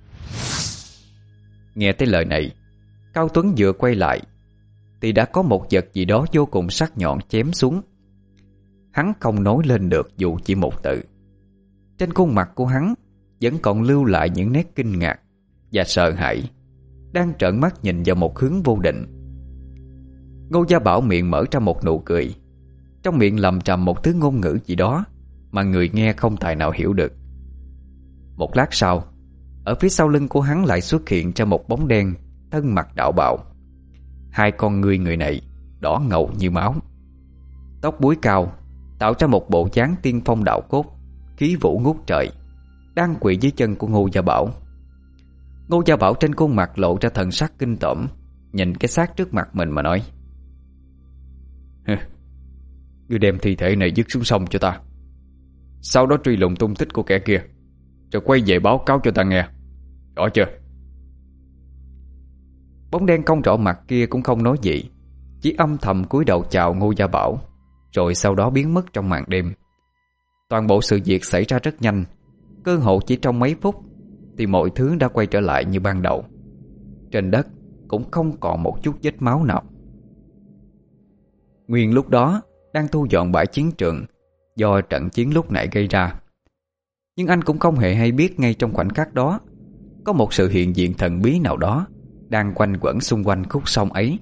Nghe tới lời này, Cao Tuấn vừa quay lại thì đã có một vật gì đó vô cùng sắc nhọn chém xuống. Hắn không nói lên được dù chỉ một từ. Trên khuôn mặt của hắn vẫn còn lưu lại những nét kinh ngạc và sợ hãi, đang trợn mắt nhìn vào một hướng vô định. Ngô Gia Bảo miệng mở ra một nụ cười, trong miệng lầm trầm một thứ ngôn ngữ gì đó mà người nghe không tài nào hiểu được. Một lát sau, ở phía sau lưng của hắn lại xuất hiện ra một bóng đen, thân mặc đạo bào. Hai con ngươi người này đỏ ngầu như máu, tóc búi cao, tạo ra một bộ dáng tiên phong đạo cốt, khí vũ ngút trời, đang quỳ dưới chân của Ngô Gia Bảo. Ngô Gia Bảo trên khuôn mặt lộ ra thần sắc kinh tởm, nhìn cái xác trước mặt mình mà nói: Ngươi đem thi thể này dứt xuống sông cho ta, sau đó truy lùng tung tích của kẻ kia, rồi quay về báo cáo cho ta nghe, rõ chưa? Bóng đen không rõ mặt kia cũng không nói gì, chỉ âm thầm cúi đầu chào Ngô Gia Bảo, rồi sau đó biến mất trong màn đêm. Toàn bộ sự việc xảy ra rất nhanh, cơ hội chỉ trong mấy phút thì mọi thứ đã quay trở lại như ban đầu. Trên đất cũng không còn một chút vết máu nào. Nguyên lúc đó đang thu dọn bãi chiến trường do trận chiến lúc nãy gây ra, nhưng anh cũng không hề hay biết ngay trong khoảnh khắc đó có một sự hiện diện thần bí nào đó đang quanh quẩn xung quanh khúc sông ấy.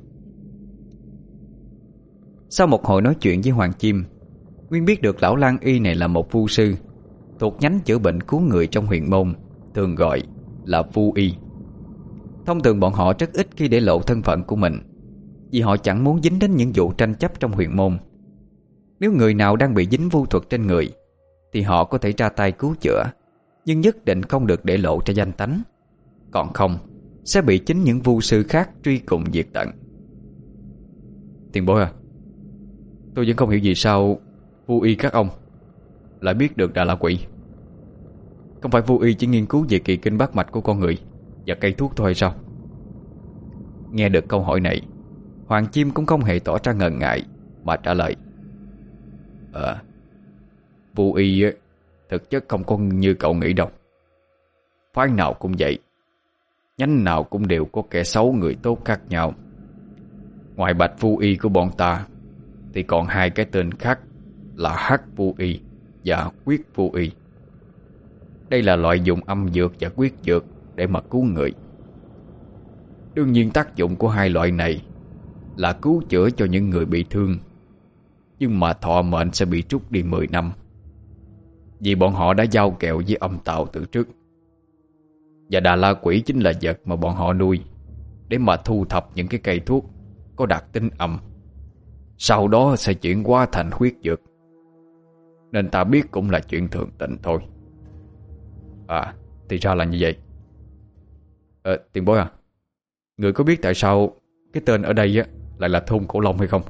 Sau một hồi nói chuyện với Hoàng Chim, Nguyên biết được lão Lan Y này là một vu sư thuộc nhánh chữa bệnh cứu người trong huyền môn, thường gọi là vu y. Thông thường bọn họ rất ít khi để lộ thân phận của mình, vì họ chẳng muốn dính đến những vụ tranh chấp trong huyền môn. Nếu người nào đang bị dính vu thuật trên người thì họ có thể ra tay cứu chữa, nhưng nhất định không được để lộ ra danh tánh, còn không sẽ bị chính những vu sư khác truy cùng diệt tận. Tiền bối à, tôi vẫn không hiểu vì sao vu y các ông lại biết được Đà La Quỷ. Không phải vu y chỉ nghiên cứu về kỳ kinh bát mạch của con người và cây thuốc thôi hay sao? Nghe được câu hỏi này, Hoàng Chim cũng không hề tỏ ra ngần ngại mà trả lời: Ờ, vu y thực chất không có như cậu nghĩ đâu. Phái nào cũng vậy, nhánh nào cũng đều có kẻ xấu người tốt khác nhau. Ngoài Bạch vu y của bọn ta thì còn hai cái tên khác là Hắc vu y và Quyết vu y. Đây là loại dùng âm dược và quyết dược để mà cứu người. Đương nhiên tác dụng của hai loại này là cứu chữa cho những người bị thương, nhưng mà thọ mệnh sẽ bị trút đi mười năm, vì bọn họ đã giao kèo với âm tạo từ trước. Và Đà La Quỷ chính là vật mà bọn họ nuôi để mà thu thập những cái cây thuốc có đặc tính âm, sau đó sẽ chuyển hóa thành huyết dược. Nên ta biết cũng là chuyện thường tình thôi. À, thì ra là như vậy. Ờ, tiền bối à, người có biết tại sao cái tên ở đây á lại là thôn Cổ Long hay không?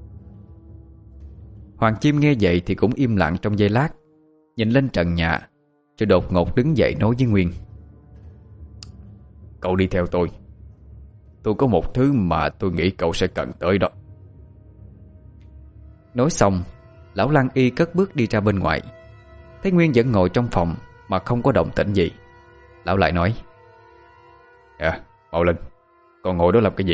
Hoàng Chim nghe vậy thì cũng im lặng trong giây lát, nhìn lên trần nhà, rồi đột ngột đứng dậy nói với Nguyên: Cậu đi theo tôi. Tôi có một thứ mà tôi nghĩ cậu sẽ cần tới đó. Nói xong, lão Lan Y cất bước đi ra bên ngoài. Thấy Nguyên vẫn ngồi trong phòng mà không có động tĩnh gì, lão lại nói: À, mau lên, còn ngồi đó làm cái gì?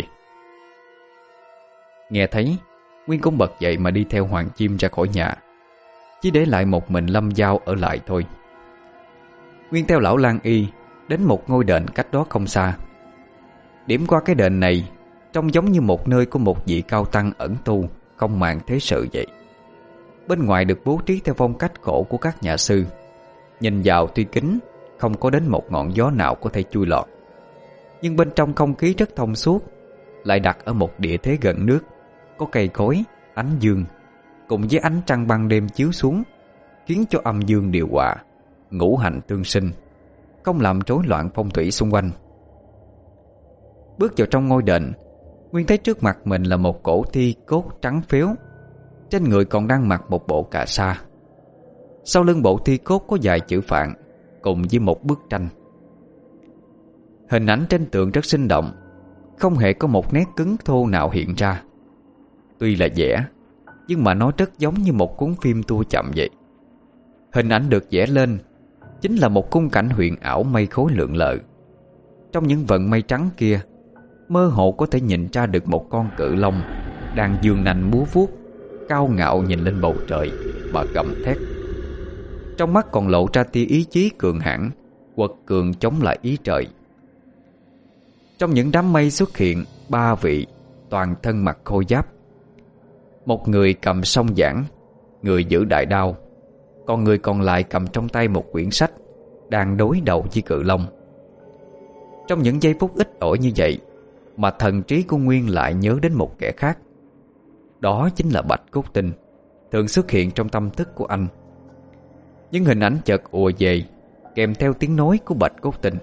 Nghe thấy, Nguyên cũng bật dậy mà đi theo Hoàng Chim ra khỏi nhà, chỉ để lại một mình Lâm Giao ở lại thôi. Nguyên theo lão Lan Y đến một ngôi đền cách đó không xa. Điểm qua cái đền này trông giống như một nơi của một vị cao tăng ẩn tu, không màng thế sự vậy. Bên ngoài được bố trí theo phong cách cổ của các nhà sư. Nhìn vào tuy kín, không có đến một ngọn gió nào có thể chui lọt, nhưng bên trong không khí rất thông suốt, lại đặt ở một địa thế gần nước, có cây cối, ánh dương cùng với ánh trăng ban đêm chiếu xuống, khiến cho âm dương điều hòa, ngũ hành tương sinh, không làm rối loạn phong thủy xung quanh. Bước vào trong ngôi đền, Nguyên thấy trước mặt mình là một cổ thi cốt trắng phếu, trên người còn đang mặc một bộ cà sa. Sau lưng bộ thi cốt có vài chữ Phạn, cùng với một bức tranh. Hình ảnh trên tượng rất sinh động, không hề có một nét cứng thô nào hiện ra. Tuy là vẽ, nhưng mà nó rất giống như một cuốn phim tua chậm vậy. Hình ảnh được vẽ lên chính là một khung cảnh huyền ảo mây khối lượn lờ. Trong những vận mây trắng kia, mơ hồ có thể nhìn ra được một con cự long đang giương nanh múa vuốt, cao ngạo nhìn lên bầu trời mà gầm thét. Trong mắt còn lộ ra tia ý chí cường hãn, quật cường chống lại ý trời. Trong những đám mây xuất hiện ba vị toàn thân mặc khôi giáp. Một người cầm song giảng, người giữ đại đao, còn người còn lại cầm trong tay một quyển sách, đang đối đầu với cự long. Trong những giây phút ít ỏi như vậy mà thần trí của Nguyên lại nhớ đến một kẻ khác. Đó chính là Bạch Cốt Tinh, thường xuất hiện trong tâm thức của anh. Những hình ảnh chợt ùa về, kèm theo tiếng nói của Bạch Cốt Tinh.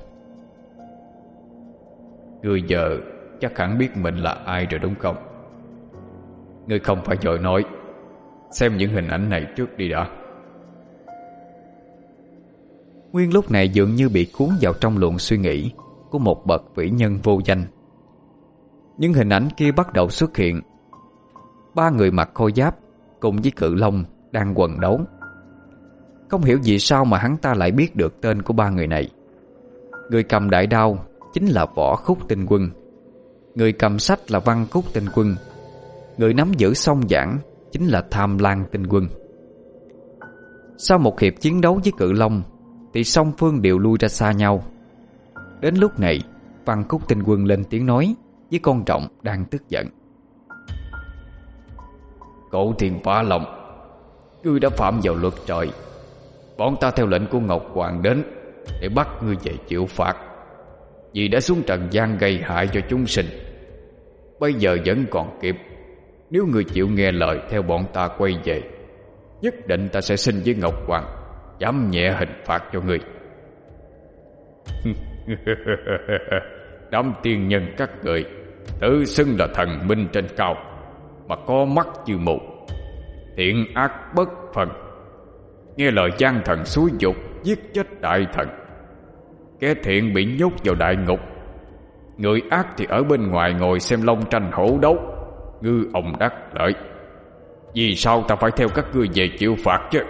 Ngươi giờ chắc hẳn biết mình là ai rồi đúng không? Ngươi không phải vội nói, xem những hình ảnh này trước đi đã. Nguyên lúc này dường như bị cuốn vào trong luồng suy nghĩ của một bậc vĩ nhân vô danh. Những hình ảnh kia bắt đầu xuất hiện. Ba người mặc khôi giáp cùng với cự long đang quần đấu. Không hiểu vì sao mà hắn ta lại biết được tên của ba người này. Người cầm đại đao chính là Võ Khúc Tinh Quân, người cầm sách là Văn Khúc Tinh Quân, người nắm giữ song giảng chính là Tham Lang Tinh Quân. Sau một hiệp chiến đấu với cự long thì song phương đều lui ra xa nhau. Đến lúc này, Văn Khúc Tinh Quân lên tiếng nói với con Trọng đang tức giận. Cổ Thiên Phá Long, ngươi đã phạm vào luật trời. Bọn ta theo lệnh của Ngọc Hoàng đến để bắt ngươi về chịu phạt, vì đã xuống trần gian gây hại cho chúng sinh. Bây giờ vẫn còn kịp. Nếu ngươi chịu nghe lời theo bọn ta quay về, nhất định ta sẽ xin với Ngọc Hoàng giảm nhẹ hình phạt cho ngươi. Đám tiên nhân các người tự xưng là thần minh trên cao, mà có mắt như mù, thiện ác bất phân, nghe lời gian thần xúi dục giết chết đại thần. Kẻ thiện bị nhốt vào đại ngục, người ác thì ở bên ngoài ngồi xem long tranh hổ đấu, ngư ông đắc lợi. Vì sao ta phải theo các ngươi về chịu phạt chứ?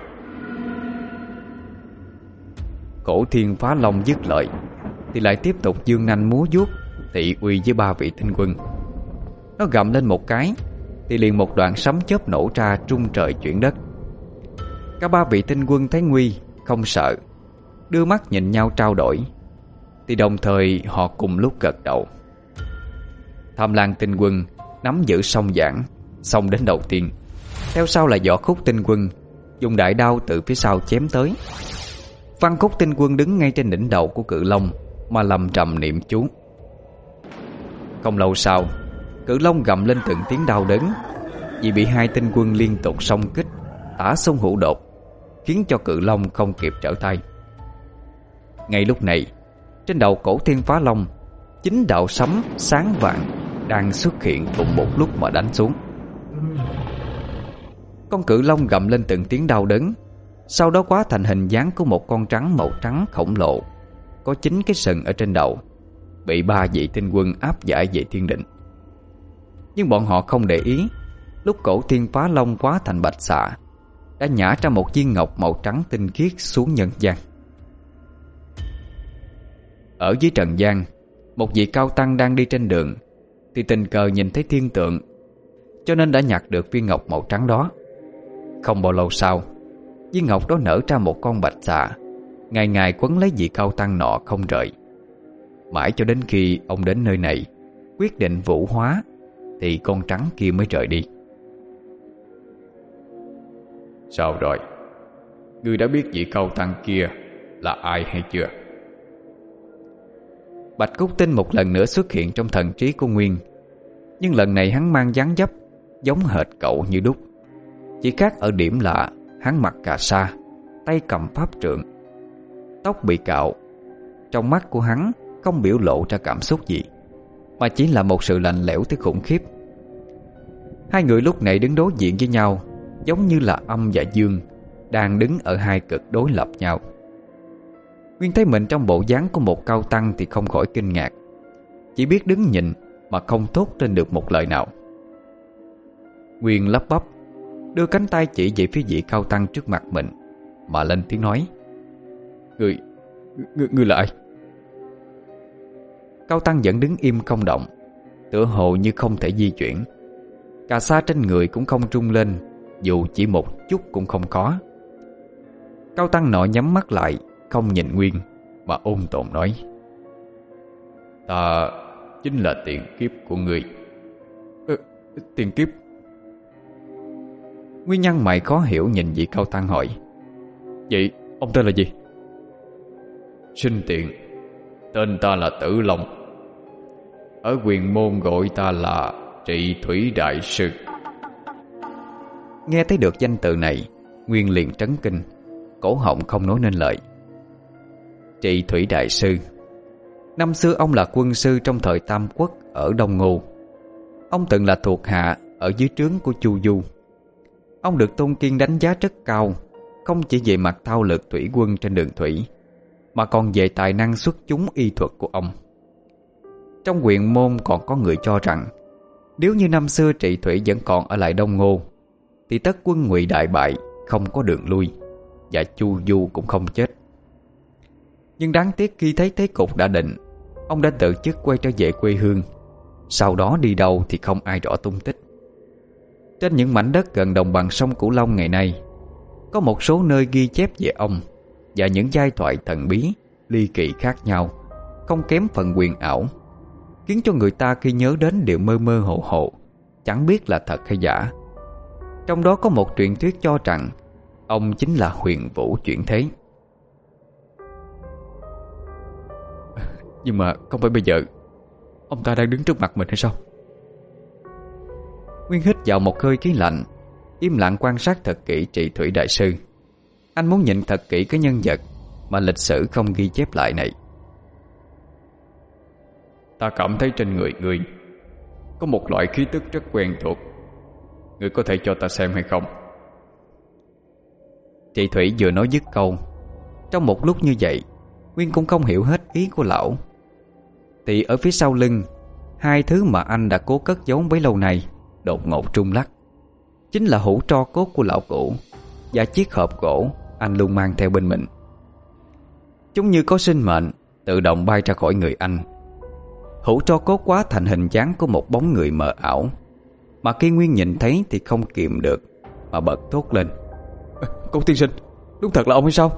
Cổ Thiên Phá Long dứt lời thì lại tiếp tục dương nanh múa vuốt thị uy với ba vị tinh quân. Nó gầm lên một cái thì liền một đoạn sấm chớp nổ ra, trung trời chuyển đất. Cả ba vị tinh quân thấy nguy không sợ, đưa mắt nhìn nhau trao đổi, thì đồng thời họ cùng lúc gật đầu. Tham Lang Tinh Quân nắm giữ song giảng xông đến đầu tiên, theo sau là Võ Khúc Tinh Quân dùng đại đao từ phía sau chém tới. Văn Khúc Tinh Quân đứng ngay trên đỉnh đầu của cự long mà lầm trầm niệm chú. Không lâu sau, cự long gầm lên từng tiếng đau đớn vì bị hai tinh quân liên tục xông kích, tả xung hữu đột, khiến cho cự long không kịp trở tay. Ngay lúc này, trên đầu Cổ Thiên Phá Long, chín đạo sấm sáng vàng đang xuất hiện cùng một lúc mà đánh xuống. Con cự long gầm lên từng tiếng đau đớn, sau đó hóa thành hình dáng của một con trắng màu trắng khổng lồ, có chín cái sừng ở trên đầu, bị ba vị tinh quân áp giải về thiên định. Nhưng bọn họ không để ý, lúc Cổ Thiên Phá Long hóa thành bạch xà, đã nhả ra một viên ngọc màu trắng tinh khiết xuống nhân gian. Ở dưới trần gian, một vị cao tăng đang đi trên đường thì tình cờ nhìn thấy thiên tượng, cho nên đã nhặt được viên ngọc màu trắng đó. Không bao lâu sau, viên ngọc đó nở ra một con bạch xà, ngày ngày quấn lấy vị cao tăng nọ không rời. Mãi cho đến khi ông đến nơi này quyết định vũ hóa, thì con trắng kia mới rời đi. Sao rồi? Ngươi đã biết vị cao tăng kia là ai hay chưa? Bạch Cốt Tinh một lần nữa xuất hiện trong thần trí của Nguyên, nhưng lần này hắn mang dáng dấp giống hệt cậu như đúc. Chỉ khác ở điểm là hắn mặc cà sa, tay cầm pháp trượng, tóc bị cạo. Trong mắt của hắn không biểu lộ ra cảm xúc gì, mà chỉ là một sự lạnh lẽo tới khủng khiếp. Hai người lúc này đứng đối diện với nhau, giống như là âm và dương đang đứng ở hai cực đối lập nhau. Nguyên thấy mình trong bộ dáng của một cao tăng thì không khỏi kinh ngạc, chỉ biết đứng nhìn mà không thốt lên được một lời nào. Nguyên lắp bắp đưa cánh tay chỉ về phía vị cao tăng trước mặt mình mà lên tiếng nói: Người, người, người là ai? Cao tăng vẫn đứng im không động, tựa hồ như không thể di chuyển. Cà sa trên người cũng không trung lên, dù chỉ một chút cũng không có. Cao tăng nọ nhắm mắt lại, không nhìn Nguyên mà ôn tồn nói: Ta chính là tiền kiếp của người. Ừ, tiền kiếp? Nguyên nhăn mày khó hiểu nhìn vị cao tăng hỏi: Vậy ông tên là gì? Sinh tiện, tên ta là Tử Long. Ở Huyền Môn gọi ta là Trị Thủy Đại Sư. Nghe thấy được danh tự này, Nguyên liền trấn kinh, cổ họng không nói nên lời. Trị Thủy Đại Sư, năm xưa ông là quân sư trong thời Tam Quốc ở Đông Ngô. Ông từng là thuộc hạ ở dưới trướng của Chu Du. Ông được Tôn Kiên đánh giá rất cao, không chỉ về mặt thao lược thủy quân trên đường thủy, mà còn về tài năng xuất chúng y thuật của ông. Trong Huyền Môn còn có người cho rằng nếu như năm xưa Trị Thủy vẫn còn ở lại Đông Ngô thì tất quân Ngụy đại bại, không có đường lui, và Chu Du cũng không chết. Nhưng đáng tiếc khi thấy thế cục đã định, ông đã tự chức quay trở về quê hương. Sau đó đi đâu thì không ai rõ tung tích. Trên những mảnh đất gần đồng bằng sông Cửu Long ngày nay, có một số nơi ghi chép về ông và những giai thoại thần bí, ly kỳ khác nhau, không kém phần huyền ảo, khiến cho người ta khi nhớ đến đều mơ mơ hồ hồ, chẳng biết là thật hay giả. Trong đó có một truyền thuyết cho rằng ông chính là Huyền Vũ chuyển thế. Nhưng mà không phải bây giờ ông ta đang đứng trước mặt mình hay sao? Nguyên hít vào một hơi khí lạnh, im lặng quan sát thật kỹ Trị Thủy Đại Sư. Anh muốn nhìn thật kỹ cái nhân vật mà lịch sử không ghi chép lại này. Ta cảm thấy trên người người có một loại khí tức rất quen thuộc. Người có thể cho ta xem hay không? Trị Thủy vừa nói dứt câu, trong một lúc như vậy, Nguyên cũng không hiểu hết ý của lão. Thì ở phía sau lưng, hai thứ mà anh đã cố cất giấu bấy lâu nay đột ngột rung lắc. Chính là hũ tro cốt của lão cũ và chiếc hộp gỗ anh luôn mang theo bên mình. Chúng như có sinh mệnh, tự động bay ra khỏi người anh. Hũ tro cốt quá thành hình dáng của một bóng người mờ ảo, mà khi Nguyên nhìn thấy thì không kiềm được mà bật thốt lên: Cố tiên sinh, đúng thật là ông hay sao?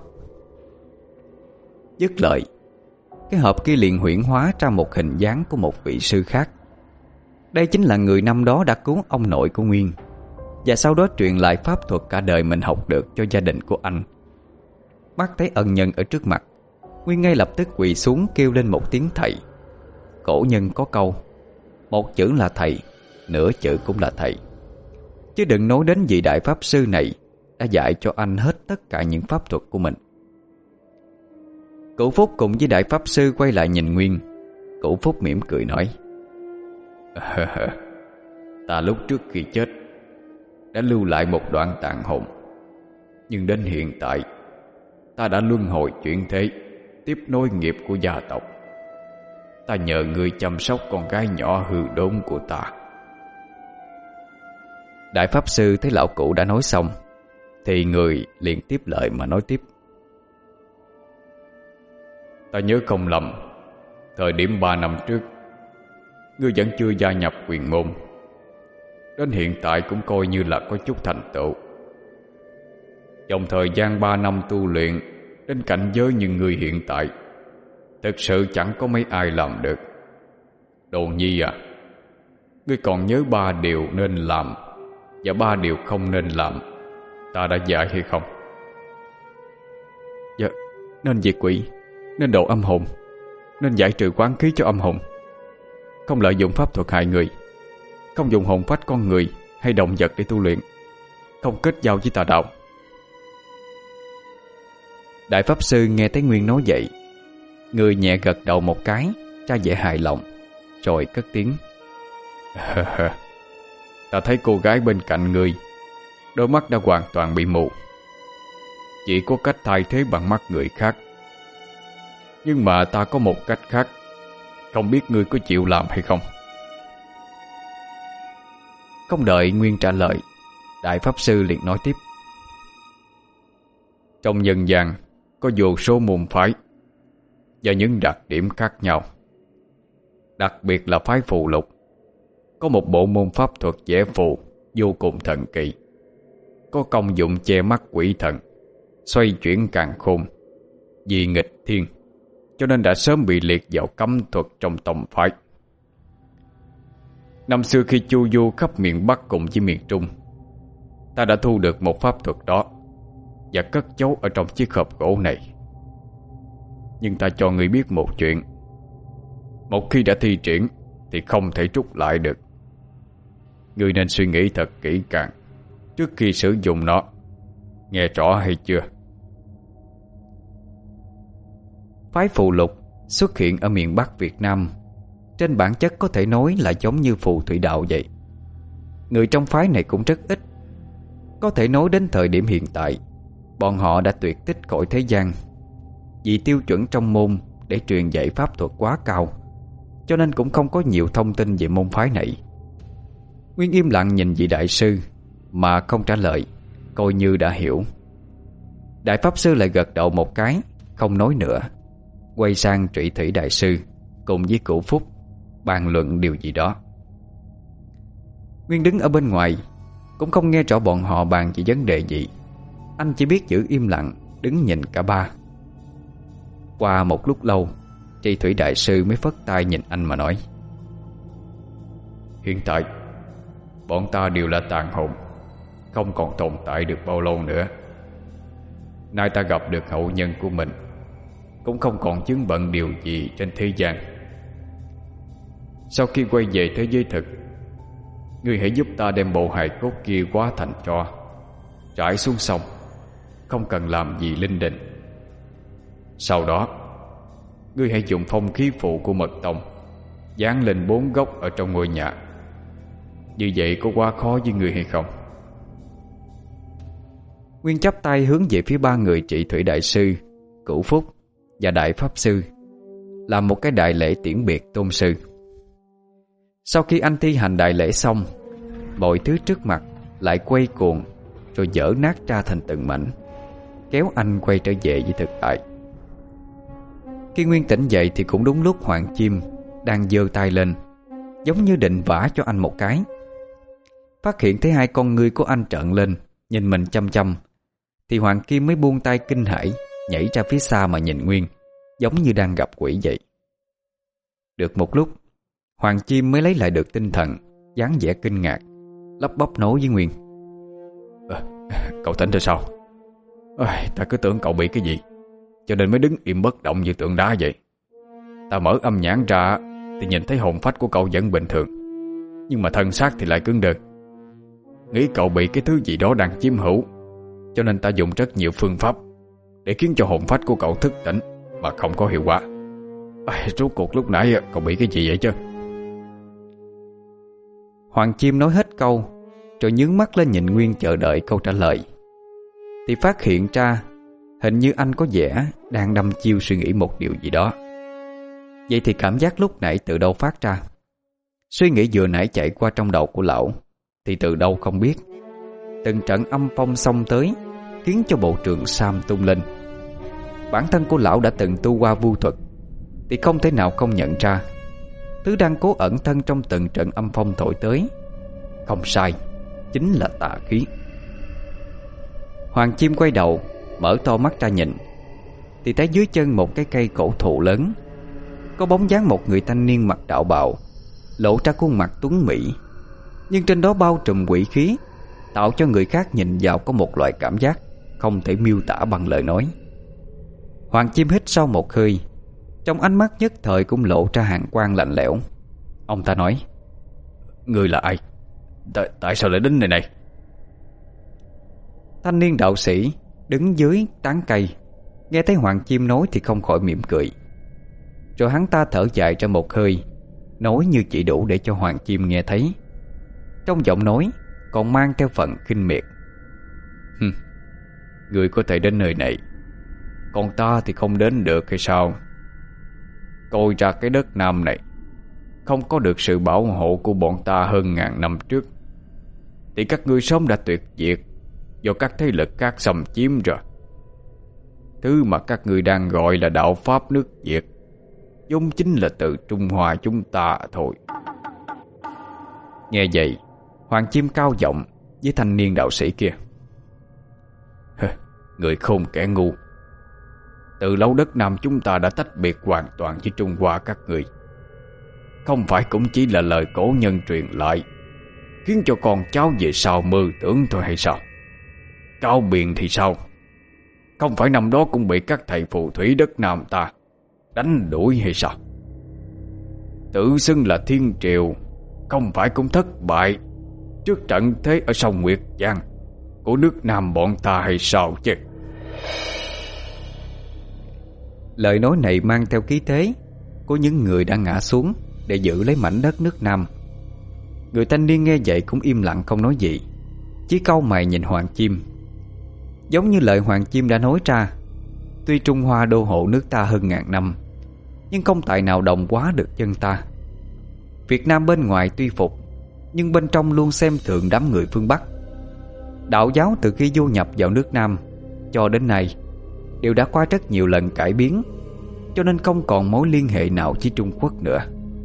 Dứt lời, cái hộp kia liền huyễn hóa ra một hình dáng của một vị sư khác. Đây chính là người năm đó đã cứu ông nội của Nguyên, và sau đó truyền lại pháp thuật cả đời mình học được cho gia đình của anh. Mắt thấy ân nhân ở trước mặt, Nguyên ngay lập tức quỳ xuống kêu lên một tiếng thầy. Cổ nhân có câu: một chữ là thầy, nửa chữ cũng là thầy. Chứ đừng nói đến vị đại pháp sư này đã dạy cho anh hết tất cả những pháp thuật của mình. Cụ Phúc cùng với đại pháp sư quay lại nhìn Nguyên. Cụ Phúc mỉm cười nói: Ta lúc trước khi chết đã lưu lại một đoạn tàn hồn, nhưng đến hiện tại ta đã luân hồi chuyển thế, tiếp nối nghiệp của gia tộc. Ta nhờ người chăm sóc con gái nhỏ hư đốn của ta. Đại pháp sư thấy lão cụ đã nói xong thì người liền tiếp lời mà nói tiếp: Ta nhớ không lầm, thời điểm ba năm trước, ngươi vẫn chưa gia nhập Huyền Môn. Đến hiện tại cũng coi như là có chút thành tựu. Trong thời gian ba năm tu luyện đến cảnh giới như ngươi hiện tại, thực sự chẳng có mấy ai làm được. Đồ Nhi à, ngươi còn nhớ ba điều nên làm và ba điều không nên làm ta đã dạy hay không? Dạ, nên diệt quỷ, nên độ âm hồn, nên giải trừ quán khí cho âm hồn, không lợi dụng pháp thuật hại người, không dùng hồn phách con người hay động vật để tu luyện, không kết giao với tà đạo. Đại pháp sư nghe thấy Nguyên nói vậy, người nhẹ gật đầu một cái, ra vẻ hài lòng, rồi cất tiếng: Ta thấy cô gái bên cạnh người, đôi mắt đã hoàn toàn bị mù, chỉ có cách thay thế bằng mắt người khác. Nhưng mà ta có một cách khác, không biết ngươi có chịu làm hay không? Không đợi Nguyên trả lời, Đại Pháp Sư liền nói tiếp. Trong nhân gian có vô số môn phái và những đặc điểm khác nhau. Đặc biệt là phái phù lục có một bộ môn pháp thuật vẽ phù vô cùng thần kỳ, có công dụng che mắt quỷ thần, xoay chuyển càn khôn, vì nghịch thiên, cho nên đã sớm bị liệt vào cấm thuật trong tông phái. Năm xưa khi chu du khắp miền Bắc cùng với miền Trung, ta đã thu được một pháp thuật đó và cất giấu ở trong chiếc hộp gỗ này. Nhưng ta cho ngươi biết một chuyện: một khi đã thi triển thì không thể rút lại được. Ngươi nên suy nghĩ thật kỹ càng trước khi sử dụng nó. Nghe rõ hay chưa? Phái phù lục xuất hiện ở miền Bắc Việt Nam, trên bản chất có thể nói là giống như phù thủy đạo vậy. Người trong phái này cũng rất ít. Có thể nói đến thời điểm hiện tại, bọn họ đã tuyệt tích khỏi thế gian. Vì tiêu chuẩn trong môn để truyền dạy pháp thuật quá cao, cho nên cũng không có nhiều thông tin về môn phái này. Nguyên im lặng nhìn vị đại sư mà không trả lời, coi như đã hiểu. Đại Pháp Sư lại gật đầu một cái, không nói nữa, quay sang Trụy Thủy đại sư cùng với Cửu Phúc bàn luận điều gì đó. Nguyên đứng ở bên ngoài cũng không nghe rõ bọn họ bàn về vấn đề gì. Anh chỉ biết giữ im lặng, đứng nhìn cả ba. Qua một lúc lâu, Trì Thủy đại sư mới phất tay nhìn anh mà nói: Hiện tại bọn ta đều là tàn hồn, không còn tồn tại được bao lâu nữa. Nay ta gặp được hậu nhân của mình, cũng không còn chứng bận điều gì trên thế gian. Sau khi quay về thế giới thực, ngươi hãy giúp ta đem bộ hài cốt kia hóa thành tro, trải xuống sông, không cần làm gì linh đình. Sau đó, ngươi hãy dùng phong khí phụ của mật tông dán lên bốn góc ở trong ngôi nhà. Như vậy có quá khó với ngươi hay không? Nguyên chắp tay hướng về phía ba người Trị Thủy đại sư, Cửu Phúc và Đại Pháp Sư, làm một cái đại lễ tiễn biệt tôn sư. Sau khi anh thi hành đại lễ xong, mọi thứ trước mặt lại quay cuồng, rồi vỡ nát ra thành từng mảnh, kéo anh quay trở về với thực tại. Khi Nguyên tỉnh dậy thì cũng đúng lúc Hoàng Chim đang giơ tay lên, giống như định vả cho anh một cái. Phát hiện thấy hai con ngươi của anh trợn lên, nhìn mình chăm chăm, thì Hoàng Kim mới buông tay kinh hãi, nhảy ra phía xa mà nhìn Nguyên, giống như đang gặp quỷ vậy. Được một lúc, Hoàng Chim mới lấy lại được tinh thần, dáng vẻ kinh ngạc, lắp bắp nói với Nguyên: à, Cậu tỉnh rồi sao? À, ta cứ tưởng cậu bị cái gì, cho nên mới đứng im bất động như tượng đá vậy. Ta mở âm nhãn ra thì nhìn thấy hồn phách của cậu vẫn bình thường, nhưng mà thân xác thì lại cứng đờ. Nghĩ cậu bị cái thứ gì đó đang chiếm hữu, cho nên ta dùng rất nhiều phương pháp để khiến cho hồn phách của cậu thức tỉnh, mà không có hiệu quả. À, rốt cuộc lúc nãy cậu bị cái gì vậy chứ? Hoàng Chim nói hết câu, rồi nhướng mắt lên nhìn Nguyên chờ đợi câu trả lời. Thì phát hiện ra hình như anh có vẻ đang đăm chiêu suy nghĩ một điều gì đó. Vậy thì cảm giác lúc nãy từ đâu phát ra? Suy nghĩ vừa nãy chạy qua trong đầu của lão thì từ đâu không biết. Từng trận âm phong xông tới, khiến cho bộ trường sam tung lên. Bản thân của lão đã từng tu qua vu thuật, thì không thể nào không nhận ra thứ đang cố ẩn thân trong từng trận âm phong thổi tới, không sai, chính là tà khí. Hoàng Chim quay đầu, mở to mắt ra nhìn, thì thấy dưới chân một cái cây cổ thụ lớn có bóng dáng một người thanh niên mặc đạo bào, lộ ra khuôn mặt tuấn mỹ, nhưng trên đó bao trùm quỷ khí, tạo cho người khác nhìn vào có một loại cảm giác không thể miêu tả bằng lời nói. Hoàng Chim hít sâu một hơi, trong ánh mắt nhất thời cũng lộ ra hàn quang lạnh lẽo. Ông ta nói: Ngươi là ai? Tại, tại sao lại đến nơi này? Thanh niên đạo sĩ đứng dưới tán cây, nghe thấy Hoàng Chim nói thì không khỏi mỉm cười. Rồi hắn ta thở dài ra một hơi, nói như chỉ đủ để cho Hoàng Chim nghe thấy. Trong giọng nói còn mang theo phần khinh miệt: Ngươi có thể đến nơi này, còn ta thì không đến được hay sao? Coi ra cái đất Nam này không có được sự bảo hộ của bọn ta hơn ngàn năm trước, thì các ngươi sớm đã tuyệt diệt do các thế lực khác xâm chiếm rồi. Thứ mà các ngươi đang gọi là đạo pháp nước Việt vốn chính là từ Trung Hoa chúng ta thôi. Nghe vậy, Hoàng Chim cao giọng với thanh niên đạo sĩ kia: Người khôn kẻ ngu, từ lâu đất Nam chúng ta đã tách biệt hoàn toàn với Trung Hoa các người. Không phải cũng chỉ là lời cổ nhân truyền lại, khiến cho con cháu về sau mơ tưởng thôi hay sao? Cao Biền thì sao? Không phải năm đó cũng bị các thầy phù thủy đất Nam ta đánh đuổi hay sao? Tự xưng là thiên triều, không phải cũng thất bại trước trận thế ở sông Nguyệt Giang của nước Nam bọn ta hay sao chứ? Lời nói này mang theo khí thế của những người đã ngã xuống để giữ lấy mảnh đất nước Nam. Người thanh niên nghe vậy cũng im lặng không nói gì, chỉ cau mày nhìn Hoàng Chim. Giống như lời Hoàng Chim đã nói ra, tuy Trung Hoa đô hộ nước ta hơn ngàn năm, nhưng không tài nào đồng hóa được dân ta. Việt Nam bên ngoài tuy phục, nhưng bên trong luôn xem thường đám người phương Bắc. Đạo giáo từ khi du nhập vào nước Nam cho đến nay đều đã qua rất nhiều lần cải biến, cho nên không còn mối liên hệ nào với Trung Quốc nữa.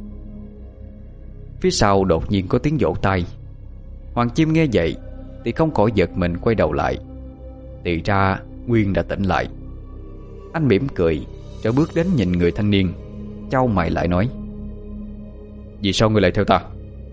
Phía sau đột nhiên có tiếng vỗ tay. Hoàng Chim nghe vậy thì không khỏi giật mình quay đầu lại. Thì ra Nguyên đã tỉnh lại. Anh mỉm cười rồi bước đến nhìn người thanh niên, chau mày lại nói: Vì sao ngươi lại theo ta?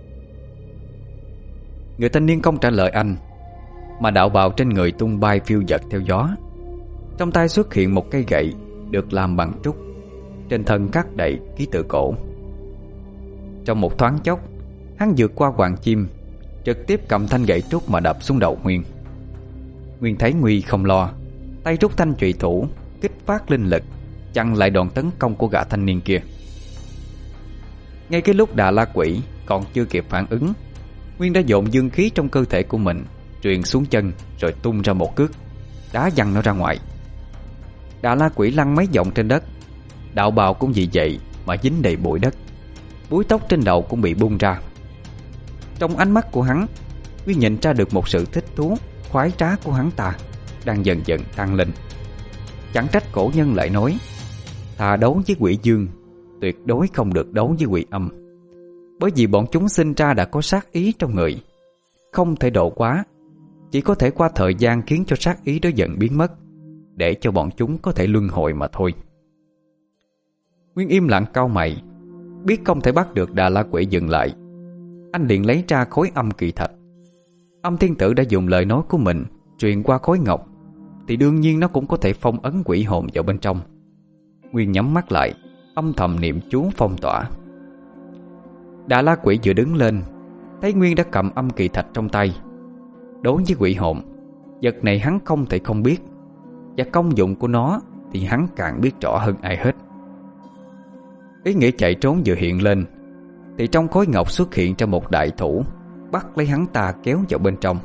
Người thanh niên không trả lời anh, mà đạo bào trên người tung bay phiêu dật theo gió. Trong tay xuất hiện một cây gậy được làm bằng trúc, trên thân khắc đầy ký tự cổ. Trong một thoáng chốc, hắn vượt qua Hoàng Chim, trực tiếp cầm thanh gậy trúc mà đập xuống đầu Nguyên. Nguyên thấy nguy không lo, tay rút thanh trùy thủ, kích phát linh lực chặn lại đòn tấn công của gã thanh niên kia. Ngay cái lúc Đà La Quỷ còn chưa kịp phản ứng, Nguyên đã dồn dương khí trong cơ thể của mình truyền xuống chân, rồi tung ra một cước đá văng nó ra ngoài. Đà La Quỷ lăn mấy vòng trên đất, đạo bào cũng vì vậy mà dính đầy bụi đất, búi tóc trên đầu cũng bị bung ra. Trong ánh mắt của hắn, Nguyên nhìn ra được một sự thích thú, khoái trá của hắn ta đang dần dần tăng lên. Chẳng trách cổ nhân lại nói: thà đấu với quỷ dương, tuyệt đối không được đấu với quỷ âm. Bởi vì bọn chúng sinh ra đã có sát ý trong người, không thể độ quá, chỉ có thể qua thời gian khiến cho sát ý đó dần biến mất, để cho bọn chúng có thể luân hồi mà thôi. Nguyên im lặng cau mày, biết không thể bắt được Đà La Quỷ dừng lại. Anh liền lấy ra khối âm kỳ thạch. Âm thiên tử đã dùng lời nói của mình truyền qua khối ngọc, thì đương nhiên nó cũng có thể phong ấn quỷ hồn vào bên trong. Nguyên nhắm mắt lại, âm thầm niệm chú phong tỏa. Đà La Quỷ vừa đứng lên, thấy Nguyên đã cầm âm kỳ thạch trong tay. Đối với quỷ hồn, vật này hắn không thể không biết, và công dụng của nó thì hắn càng biết rõ hơn ai hết. Ý nghĩa chạy trốn vừa hiện lên, thì trong khối ngọc xuất hiện ra một đại thủ, bắt lấy hắn ta kéo vào bên trong.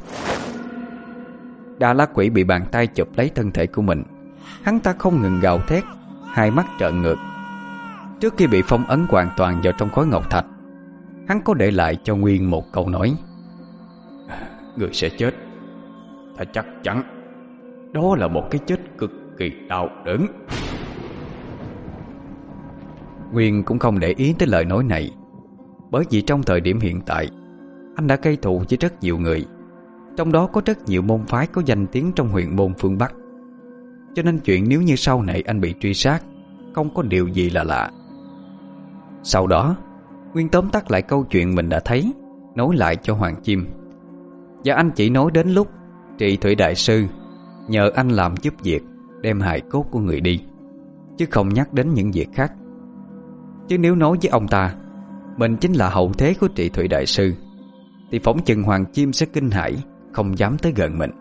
Đà La Quỷ bị bàn tay chụp lấy thân thể của mình. Hắn ta không ngừng gào thét, hai mắt trợn ngược. Trước khi bị phong ấn hoàn toàn vào trong khối ngọc thạch, hắn có để lại cho Nguyên một câu nói: Người sẽ chết, ta chắc chắn. Đó là một cái chết cực kỳ đau đớn. Nguyên cũng không để ý tới lời nói này, bởi vì trong thời điểm hiện tại, anh đã gây thù với rất nhiều người, trong đó có rất nhiều môn phái có danh tiếng trong huyền môn phương Bắc. Cho nên chuyện nếu như sau này anh bị truy sát, không có điều gì là lạ. Sau đó, Nguyên tóm tắt lại câu chuyện mình đã thấy, nói lại cho Hoàng Chim. Và anh chỉ nói đến lúc Trị Thủy Đại Sư nhờ anh làm giúp việc đem hài cốt của người đi, chứ không nhắc đến những việc khác. Chứ nếu nói với ông ta mình chính là hậu thế của Trị Thủy Đại Sư, thì phỏng chừng Hoàng Chim sẽ kinh hãi, không dám tới gần mình.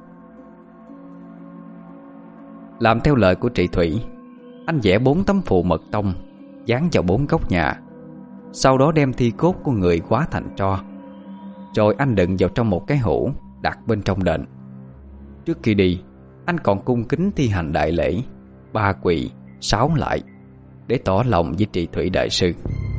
Làm theo lời của Trị Thủy, anh vẽ bốn tấm phù mật tông dán vào bốn góc nhà. Sau đó đem thi cốt của người hóa thành tro, rồi anh đựng vào trong một cái hũ đặt bên trong đền. Trước khi đi, anh còn cung kính thi hành đại lễ ba quỳ sáu lại, để tỏ lòng với Trị Thủy đại sư.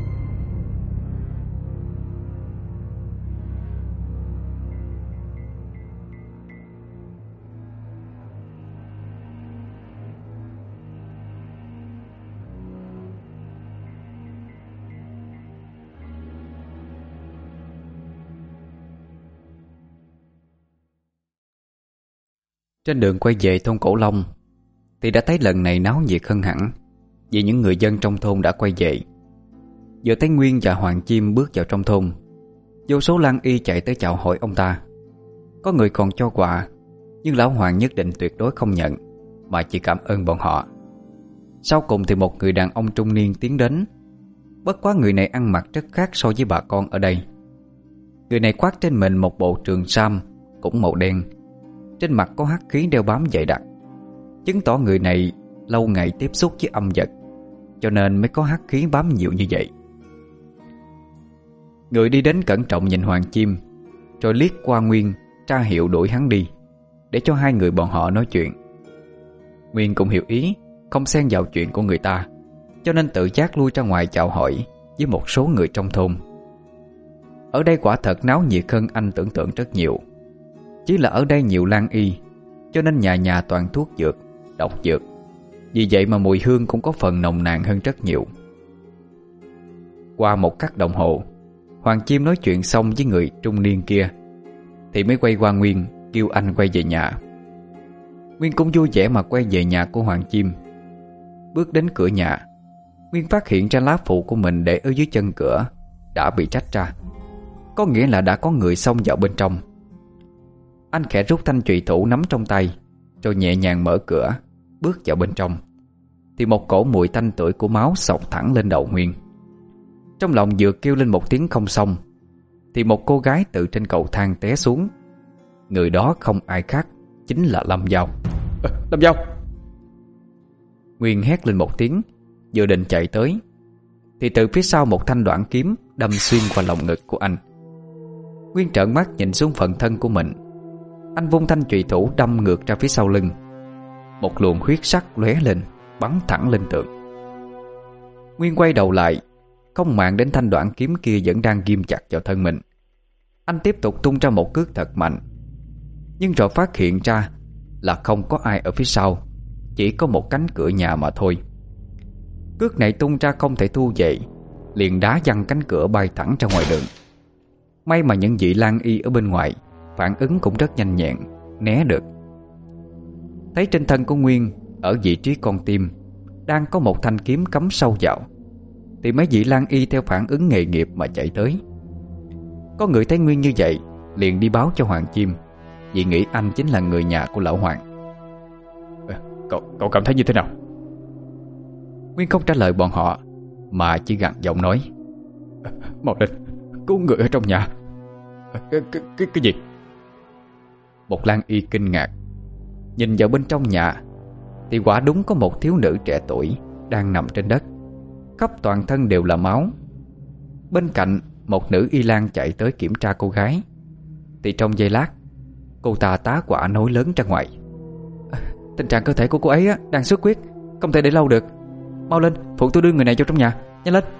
Trên đường quay về thôn Cổ Long thì đã thấy lần này náo nhiệt hơn hẳn, vì những người dân trong thôn đã quay về. Vừa thấy Nguyên và Hoàng Chim bước vào trong thôn, vô số lang y chạy tới chào hỏi ông ta. Có người còn cho quà, nhưng lão Hoàng nhất định tuyệt đối không nhận, mà chỉ cảm ơn bọn họ. Sau cùng thì một người đàn ông trung niên tiến đến. Bất quá người này ăn mặc rất khác so với bà con ở đây. Người này khoác trên mình một bộ trường sam cũng màu đen, trên mặt có hắc khí đeo bám dày đặc, chứng tỏ người này lâu ngày tiếp xúc với âm vật, cho nên mới có hắc khí bám nhiều như vậy. Người đi đến cẩn trọng nhìn Hoàng Chim, rồi liếc qua Nguyên, tra hiệu đuổi hắn đi, để cho hai người bọn họ nói chuyện. Nguyên cũng hiểu ý, không xen vào chuyện của người ta, cho nên tự giác lui ra ngoài chào hỏi với một số người trong thôn. Ở đây quả thật náo nhiệt hơn anh tưởng tượng rất nhiều. Chỉ là ở đây nhiều lang y, cho nên nhà nhà toàn thuốc dược, độc dược. Vì vậy mà mùi hương cũng có phần nồng nàn hơn rất nhiều. Qua một khắc đồng hồ, Hoàng Chim nói chuyện xong với người trung niên kia thì mới quay qua Nguyên, kêu anh quay về nhà. Nguyên cũng vui vẻ mà quay về nhà của Hoàng Chim. Bước đến cửa nhà, Nguyên phát hiện ra lá phụ của mình để ở dưới chân cửa đã bị rách ra, có nghĩa là đã có người xông vào bên trong. Anh khẽ rút thanh trùy thủ nắm trong tay, rồi nhẹ nhàng mở cửa, bước vào bên trong. Thì một cổ mùi tanh tưởi của máu xộc thẳng lên đầu Nguyên. Trong lòng vừa kêu lên một tiếng không xong, thì một cô gái từ trên cầu thang té xuống. Người đó không ai khác, chính là Lâm Dao. à, Lâm Dao! Nguyên hét lên một tiếng, vừa định chạy tới, thì từ phía sau một thanh đoạn kiếm đâm xuyên qua lồng ngực của anh. Nguyên trợn mắt nhìn xuống phần thân của mình. Anh vung thanh chùy thủ đâm ngược ra phía sau lưng. Một luồng huyết sắc lóe lên, bắn thẳng lên tường. Nguyên quay đầu lại, không màng đến thanh đoạn kiếm kia vẫn đang ghim chặt vào thân mình. Anh tiếp tục tung ra một cước thật mạnh, nhưng rồi phát hiện ra là không có ai ở phía sau, chỉ có một cánh cửa nhà mà thôi. Cước này tung ra không thể thu về, liền đá văng cánh cửa bay thẳng ra ngoài đường. May mà những vị lang y ở bên ngoài phản ứng cũng rất nhanh nhẹn, né được. Thấy trên thân của Nguyên, ở vị trí con tim, đang có một thanh kiếm cắm sâu vào, thì mấy vị lang y theo phản ứng nghề nghiệp mà chạy tới. Có người thấy Nguyên như vậy, liền đi báo cho Hoàng Chim, vì nghĩ anh chính là người nhà của lão Hoàng. à, cậu, cậu cảm thấy như thế nào? Nguyên không trả lời bọn họ, mà chỉ gằn giọng nói: à, mau lên, cứu người ở trong nhà. à, cái, cái, cái, cái gì? Một lang y kinh ngạc, nhìn vào bên trong nhà, thì quả đúng có một thiếu nữ trẻ tuổi đang nằm trên đất, khắp toàn thân đều là máu. Bên cạnh, một nữ y lang chạy tới kiểm tra cô gái, thì trong giây lát, cô ta tá hỏa nói lớn ra ngoài: à, tình trạng cơ thể của cô ấy á, đang xuất huyết, không thể để lâu được. Mau lên, phụ tôi đưa người này vô trong nhà, nhanh lên.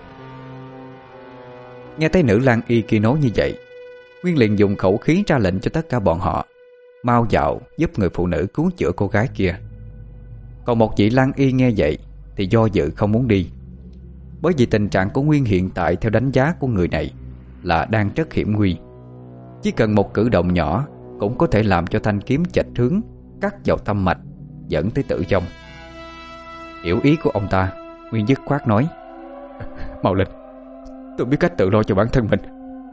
Nghe thấy nữ lang y kia nói như vậy, Nguyên liền dùng khẩu khí ra lệnh cho tất cả bọn họ mau vào giúp người phụ nữ cứu chữa cô gái kia. Còn một vị lang y nghe vậy thì do dự không muốn đi, bởi vì tình trạng của Nguyên hiện tại theo đánh giá của người này là đang rất hiểm nguy. Chỉ cần một cử động nhỏ cũng có thể làm cho thanh kiếm chệch hướng, cắt vào tâm mạch, dẫn tới tử vong. Hiểu ý của ông ta, Nguyên dứt khoát nói: mau lên, tôi biết cách tự lo cho bản thân mình.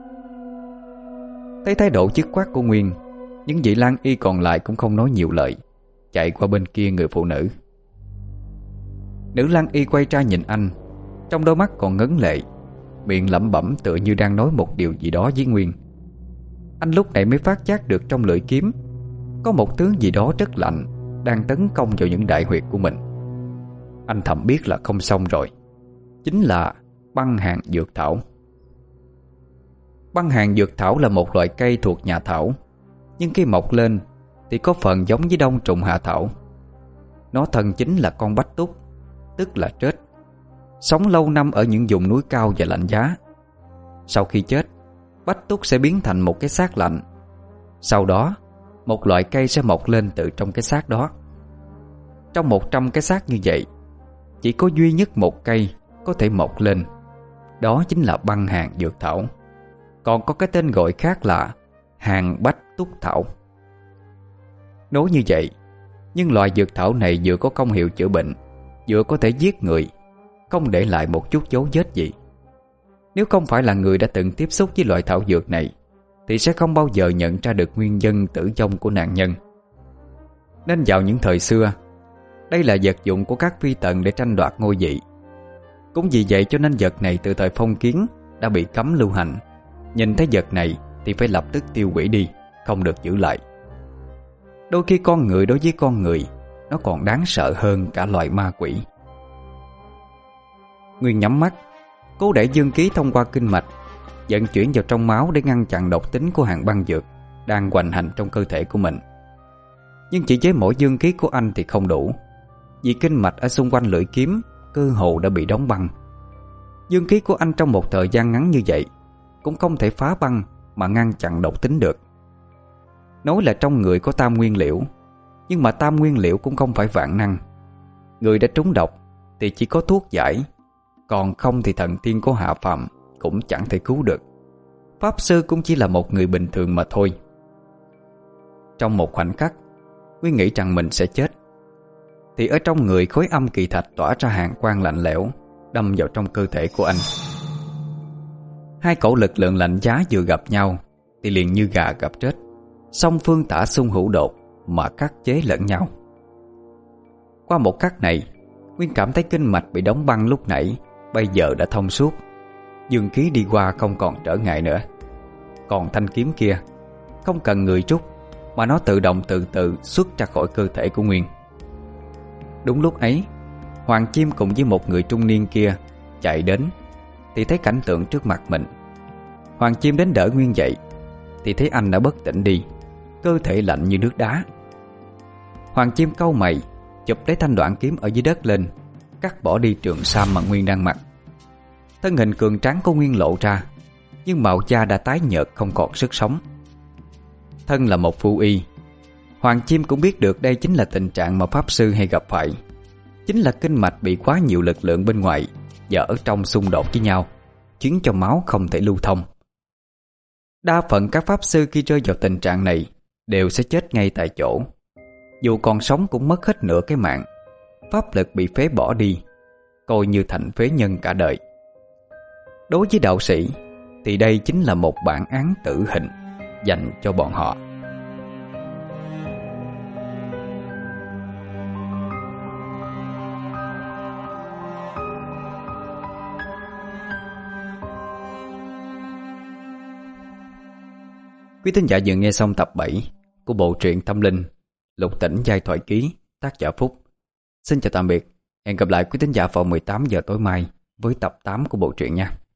Thấy thái độ dứt khoát của Nguyên, những vị lang y còn lại cũng không nói nhiều lời, chạy qua bên kia người phụ nữ. Nữ lang y quay ra nhìn anh, trong đôi mắt còn ngấn lệ, miệng lẩm bẩm tựa như đang nói một điều gì đó với Nguyên. Anh lúc này mới phát giác được trong lưỡi kiếm có một thứ gì đó rất lạnh đang tấn công vào những đại huyệt của mình. Anh thầm biết là không xong rồi, chính là băng hàng dược thảo. Băng hàng dược thảo là một loại cây thuộc nhà thảo, nhưng khi mọc lên thì có phần giống với đông trùng hạ thảo. Nó thân chính là con bách túc, tức là trết, sống lâu năm ở những vùng núi cao và lạnh giá. Sau khi chết, bách túc sẽ biến thành một cái xác lạnh. Sau đó, một loại cây sẽ mọc lên từ trong cái xác đó. Trong một trăm cái xác như vậy, chỉ có duy nhất một cây có thể mọc lên. Đó chính là băng hàng dược thảo, còn có cái tên gọi khác là hàng bách túc thảo. Nói như vậy, nhưng loại dược thảo này vừa có công hiệu chữa bệnh, vừa có thể giết người, không để lại một chút dấu vết gì. Nếu không phải là người đã từng tiếp xúc với loại thảo dược này, thì sẽ không bao giờ nhận ra được nguyên nhân tử vong của nạn nhân. Nên vào những thời xưa, đây là vật dụng của các phi tần để tranh đoạt ngôi vị. Cũng vì vậy cho nên vật này từ thời phong kiến đã bị cấm lưu hành. Nhìn thấy vật này thì phải lập tức tiêu hủy đi, không được giữ lại. Đôi khi con người đối với con người, nó còn đáng sợ hơn cả loài ma quỷ. Nguyên nhắm mắt, cố đẩy dương khí thông qua kinh mạch, vận chuyển vào trong máu để ngăn chặn độc tính của hàng băng dược đang hoành hành trong cơ thể của mình. Nhưng chỉ với mỗi dương khí của anh thì không đủ, vì kinh mạch ở xung quanh lưỡi kiếm cơ hồ đã bị đóng băng. Dương khí của anh trong một thời gian ngắn như vậy cũng không thể phá băng mà ngăn chặn độc tính được. Nói là trong người có tam nguyên liễu, nhưng mà tam nguyên liễu cũng không phải vạn năng. Người đã trúng độc thì chỉ có thuốc giải, còn không thì thần tiên có hạ phàm cũng chẳng thể cứu được. Pháp sư cũng chỉ là một người bình thường mà thôi. Trong một khoảnh khắc, Nguyên nghĩ rằng mình sẽ chết, thì ở trong người khối âm kỳ thạch tỏa ra hàng quang lạnh lẽo, đâm vào trong cơ thể của anh. Hai cổ lực lượng lạnh giá vừa gặp nhau thì liền như gà gặp trết, song phương tả xung hữu đột mà khắc chế lẫn nhau. Qua một khắc này, Nguyên cảm thấy kinh mạch bị đóng băng lúc nãy bây giờ đã thông suốt, dương khí đi qua không còn trở ngại nữa. Còn thanh kiếm kia không cần người trút, mà nó tự động từ từ xuất ra khỏi cơ thể của Nguyên. Đúng lúc ấy, Hoàng Chim cùng với một người trung niên kia chạy đến, thì thấy cảnh tượng trước mặt mình. Hoàng Chim đến đỡ Nguyên dậy, thì thấy anh đã bất tỉnh đi, cơ thể lạnh như nước đá. Hoàng Chim cau mày, chụp lấy thanh đoạn kiếm ở dưới đất lên, cắt bỏ đi trường sam mà Nguyên đang mặc. Thân hình cường tráng của Nguyên lộ ra, nhưng màu da đã tái nhợt không còn sức sống. Thân là một phu y, Hoàng Chim cũng biết được đây chính là tình trạng mà pháp sư hay gặp phải. Chính là kinh mạch bị quá nhiều lực lượng bên ngoài và ở trong xung đột với nhau, khiến cho máu không thể lưu thông. Đa phần các pháp sư khi rơi vào tình trạng này đều sẽ chết ngay tại chỗ. Dù còn sống cũng mất hết nửa cái mạng, pháp lực bị phế bỏ đi, coi như thành phế nhân cả đời. Đối với đạo sĩ thì đây chính là một bản án tử hình dành cho bọn họ. Quý thính giả vừa nghe xong tập bảy của bộ truyện tâm linh Lục Tỉnh Giai Thoại Ký, tác giả Phúc. Xin chào tạm biệt, hẹn gặp lại quý thính giả vào mười tám giờ tối mai với tập tám của bộ truyện nha.